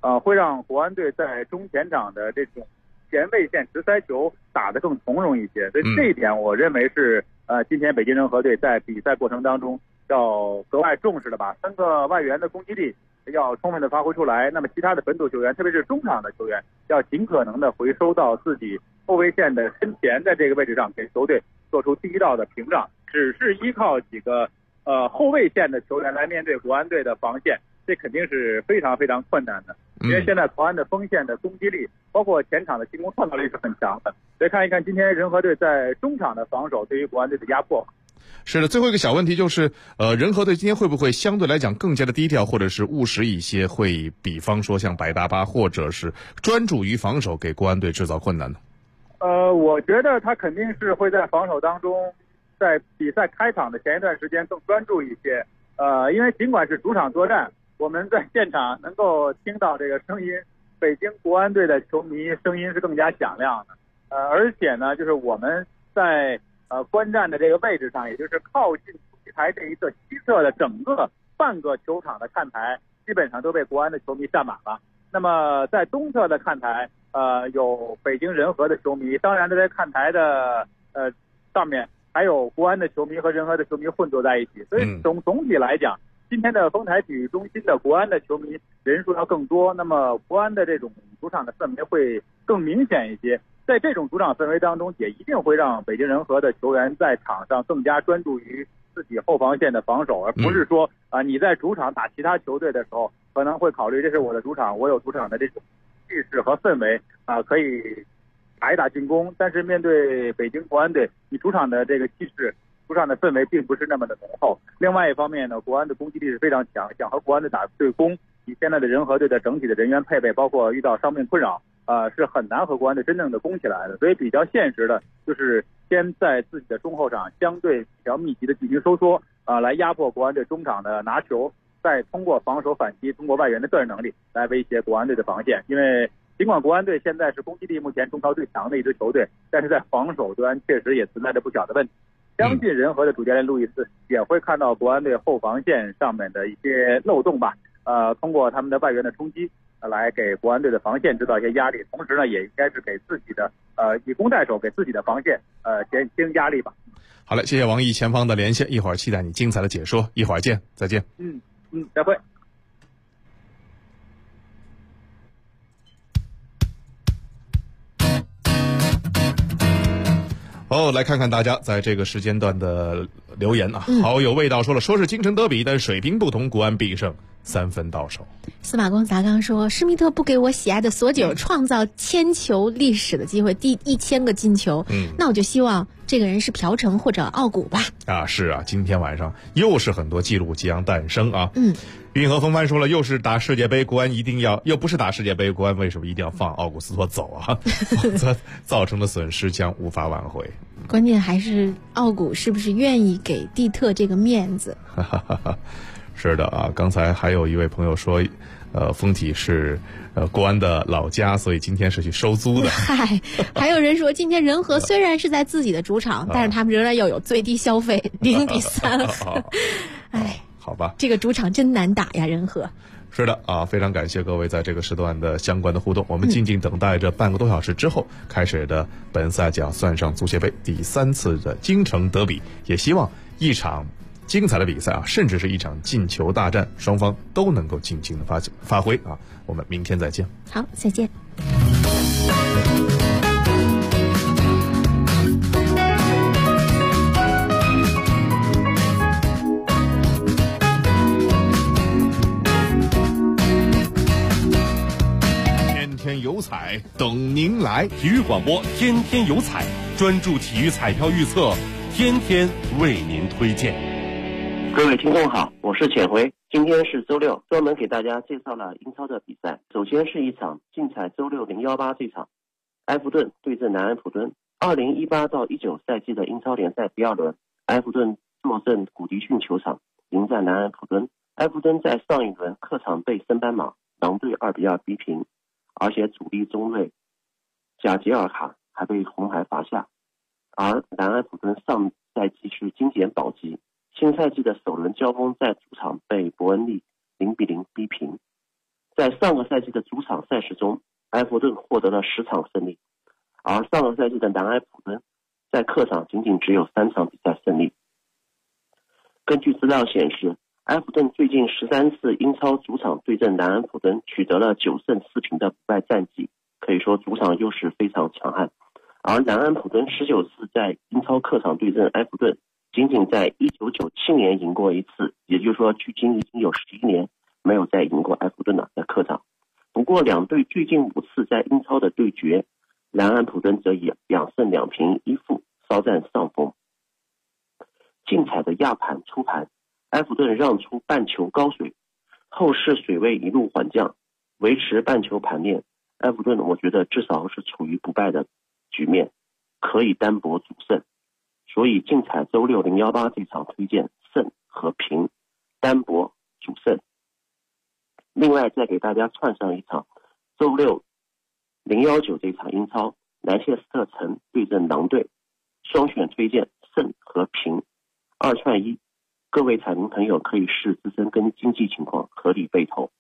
会让国安队在中前场的这种前卫线直塞球打得更从容一些。所以这一点我认为是今天北京人和队在比赛过程当中要格外重视的吧。3个外援的攻击力要充分的发挥出来，那么其他的本土球员，特别是中场的球员，要尽可能的回收到自己后卫线的身前的这个位置上，给球队做出第一道的屏障。只是依靠几个后卫线的球员来面对国安队的防线，这肯定是非常非常困难的。因为现在国安的锋线的攻击力，包括前场的进攻创造力是很强的。所以看一看今天人和队在中场的防守对于国安队的压迫。 是的，最后一个小问题就是，人和队今天会不会相对来讲更加的低调，或者是务实一些，会比方说像白大巴，或者是专注于防守，给国安队制造困难呢？ 我觉得他肯定是会在防守当中，在比赛开场的前一段时间更专注一些。因为尽管是主场作战，我们在现场能够听到这个声音，北京国安队的球迷声音是更加响亮的。而且呢，就是我们在观战的这个位置上，也就是靠近主席台这一侧西侧的整个半个球场的看台，基本上都被国安的球迷占满了。那么在东侧的看台，有北京人和的球迷，当然在看台的上面还有国安的球迷和人和的球迷混坐在一起。所以总体来讲，今天的丰台体育中心的国安的球迷人数要更多，那么国安的这种主场的氛围会更明显一些。在这种主场氛围当中，也一定会让北京人和的球员在场上更加专注于自己后防线的防守，而不是说你在主场打其他球队的时候，可能会考虑这是我的主场，我有主场的这种气势和氛围可以打一打进攻。但是面对北京国安队，你主场的这个气势、主场的氛围并不是那么的浓厚。另外一方面呢，国安的攻击力是非常强，想和国安队打对攻，以现在的人和队的整体的人员配备，包括遇到伤病困扰，是很难和国安队真正的攻起来的。所以比较现实的就是先在自己的中后场相对比较密集的进行收缩，来压迫国安队中场的拿球，再通过防守反击，通过外援的个人能力来威胁国安队的防线。因为尽管国安队现在是攻击力目前中超最强的一支球队，但是在防守端确实也存在着不小的问题。相信人和的主教练路易斯也会看到国安队后防线上面的一些漏洞吧，通过他们的外援的冲击来给国安队的防线制造一些压力，同时呢也应该是给自己的以攻代守，给自己的防线减轻压力吧。 好嘞，谢谢王毅前方的连线，一会儿期待你精彩的解说，一会儿见，再见。 再会。 来看看大家在这个时间段的留言啊。好有味道说了，说是京城德比，但水平不同，国安必胜，3分到手。 司马光砸缸说，施密特不给我喜爱的索九创造1000球历史的机会，第1000个进球，那我就希望这个人是朴成或者奥古吧。 是啊，今天晚上又是很多记录即将诞生啊。运河风帆说了，又是打世界杯，国安一定要，又不是打世界杯，国安为什么一定要放奥古斯托走啊？造成的损失将无法挽回。 关键还是奥古是不是愿意给蒂特这个面子？ 是的啊，刚才还有一位朋友说，丰体是国安的老家，所以今天是去收租的。 嗨，还有人说今天人和虽然是在自己的主场，但是他们仍然要有最低消费0-3。哎。 好吧， 这个主场真难打呀，人和。 是的啊，非常感谢各位在这个时段的相关的互动。我们静静等待着半个多小时之后开始的本赛季算上足协杯第3次的京城德比，也希望一场精彩的比赛啊，甚至是一场进球大战，双方都能够尽情的发挥啊。我们明天再见。 好，再见。 有彩等您来， 体育广播天天有彩，专注体育彩票预测，天天为您推荐。 各位听众好，我是浅辉，今天是周六，专门给大家介绍了英超的比赛。首先是一场竞彩周六018这场，埃弗顿对阵南安普敦。2018到19赛季的英超联赛第2轮，埃弗顿坐镇古迪逊球场迎战南安普敦。埃弗顿在上一轮客场被升班马狼队2-2逼平，而且主力中卫贾吉尔卡还被红牌罚下，而南安普敦上赛季是精简保级，新赛季的首轮交锋在主场被伯恩利0-0逼平。 在上个赛季的主场赛事中，埃弗顿获得了10场胜利，而上个赛季的南安普敦在客场仅仅只有3场比赛胜利。根据资料显示，埃弗顿最近13次英超主场对阵南安普敦取得了9胜4平的不败战绩，可以说主场优势非常强悍。而南安普敦19次在英超客场对阵埃弗顿，仅仅在1997年赢过1次，也就是说距今已经有11年没有再赢过埃弗顿了，在客场。不过两队最近5次在英超的对决，南安普敦则以2胜2平1负稍占上风。竞彩的亚盘初盘，埃弗顿让出半球高水，后市水位一路缓降，维持半球盘面。埃弗顿我觉得至少是处于不败的局面，可以单博主胜，所以竞彩周六018这场推荐胜和平，单博主胜。另外再给大家串上一场周六019这场英超，莱切斯特城对阵狼队，双选推荐胜和平，2串1，各位彩民朋友可以视自身跟经济情况合理备投。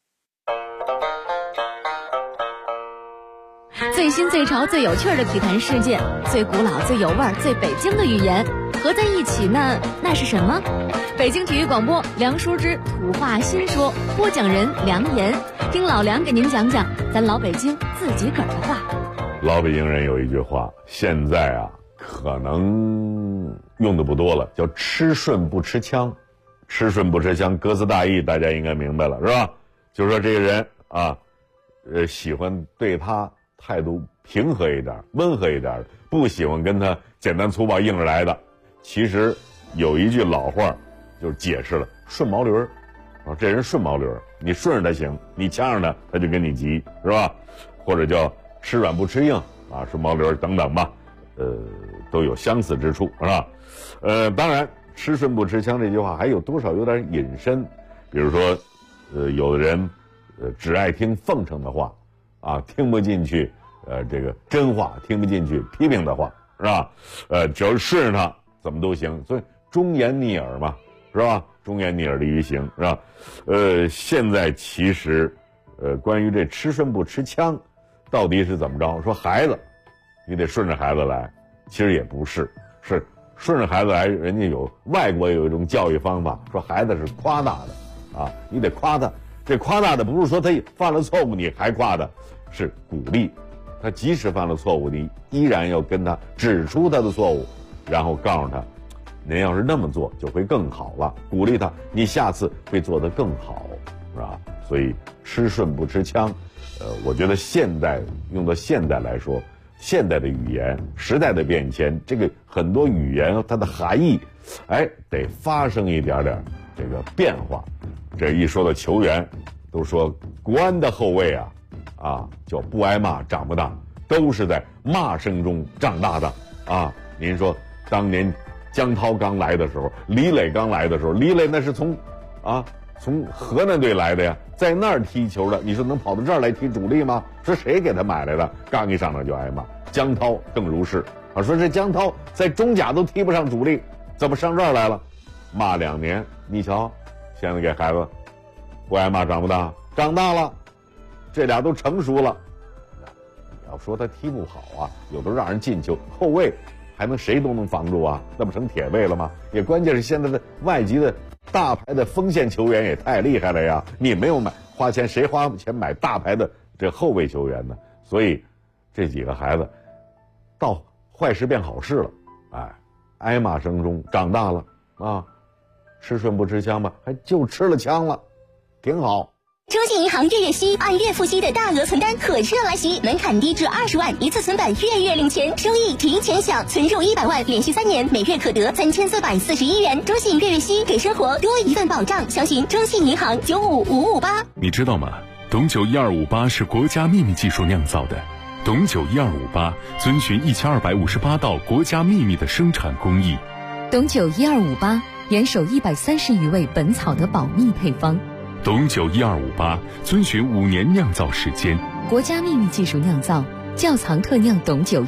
最新最潮最有趣的体坛事件，最古老最有味儿最北京的语言合在一起呢，那是什么？北京体育广播梁叔之土话新说，播讲人梁岩，听老梁给您讲讲咱老北京自己个儿的话。 老北京人有一句话，现在啊可能用的不多了，叫吃顺不吃枪。吃顺不吃枪，歌词大意大家应该明白了，是吧？就说这个人啊，喜欢对他态度平和一点、温和一点，不喜欢跟他简单粗暴硬着来的。其实有一句老话就解释了，顺毛驴啊，这人顺毛驴，你顺着他行，你呛着他他就跟你急，是吧？或者叫吃软不吃硬啊，顺毛驴等等吧，都有相似之处，是吧？当然吃顺不吃枪这句话还有多少有点引申，比如说有的人只爱听奉承的话啊，听不进去这个真话，听不进去批评的话，是吧？只要顺着他怎么都行，所以忠言逆耳嘛，是吧？忠言逆耳利于行，是吧？现在其实关于这吃顺不吃枪到底是怎么着，说孩子你得顺着孩子来，其实也不是，是顺着孩子来，人家外国有一种教育方法，说孩子是夸大的啊，你得夸他。这夸大的不是说他犯了错误你还夸他，是鼓励他，即使犯了错误你依然要跟他指出他的错误，然后告诉他您要是那么做就会更好了，鼓励他你下次会做得更好，是吧？所以吃顺不吃枪，我觉得现代用到现代来说，现代的语言时代的变迁，这个很多语言它的含义得发生一点点这个变化。这一说到球员，都说国安的后卫啊叫不挨骂长不大，都是在骂声中长大的啊。您说当年江涛刚来的时候，李磊刚来的时候，李磊那是从河南队来的呀，在那儿踢球的，你说能跑到这儿来踢主力吗？说谁给他买来的？刚一上场就挨骂。江涛更如是啊，说这江涛在中甲都踢不上主力，怎么上这儿来了？骂2年，你瞧现在给孩子不挨骂长不大，长大了，这俩都成熟了。要说他踢不好啊，有的让人进球，后卫还能谁都能防住啊，那不成铁卫了吗？也关键是现在的外籍的大牌的锋线球员也太厉害了呀，你没有花钱，谁花钱买大牌的这后卫球员呢？所以这几个孩子到坏事变好事了，挨骂声中长大了啊，吃顺不吃枪吧，还就吃了枪了，挺好。 中信银行月月息按月付息的大额存单火热来袭，门槛低至20万，一次存版月月领钱，收益提前享，存入100万，连续3年，每月可得3441元。中信月月息给生活多一份保障，详询中信银行95558。 你知道吗？董酒1258是国家秘密技术酿造的。董酒1258遵循1258道国家秘密的生产工艺。 董酒1258严守130余味本草的保密配方。 董酒1258遵循5年酿造时间， 国家秘密技术酿造，窖藏特酿董酒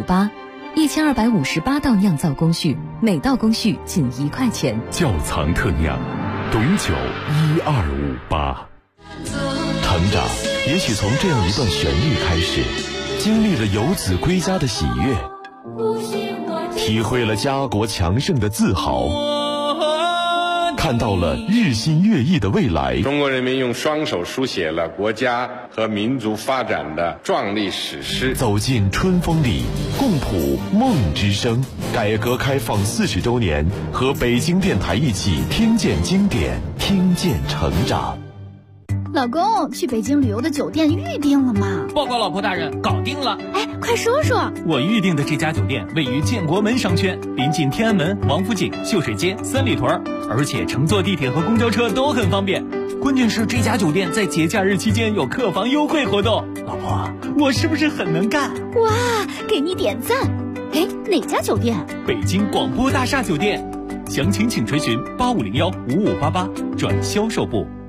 1258，1258道酿造工序，每道工序仅1块钱。 窖藏特酿，董酒1258。 成长也许从这样一段旋律开始，经历了游子归家的喜悦，体会了家国强盛的自豪，看到了日新月异的未来。 中国人民用双手书写了国家和民族发展的壮丽史诗。 走进春风里，共谱梦之声。改革开放40周年，和北京电台一起听见经典，听见成长。 老公，去北京旅游的酒店预定了吗？ 报告老婆大人，搞定了。 哎，快说说。 我预定的这家酒店位于建国门商圈，临近天安门、王府井、秀水街、三里屯，而且乘坐地铁和公交车都很方便。关键是这家酒店在节假日期间有客房优惠活动。老婆，我是不是很能干？ 哇，给你点赞。哎，哪家酒店？ 北京广播大厦酒店。详情请垂询85015588转销售部。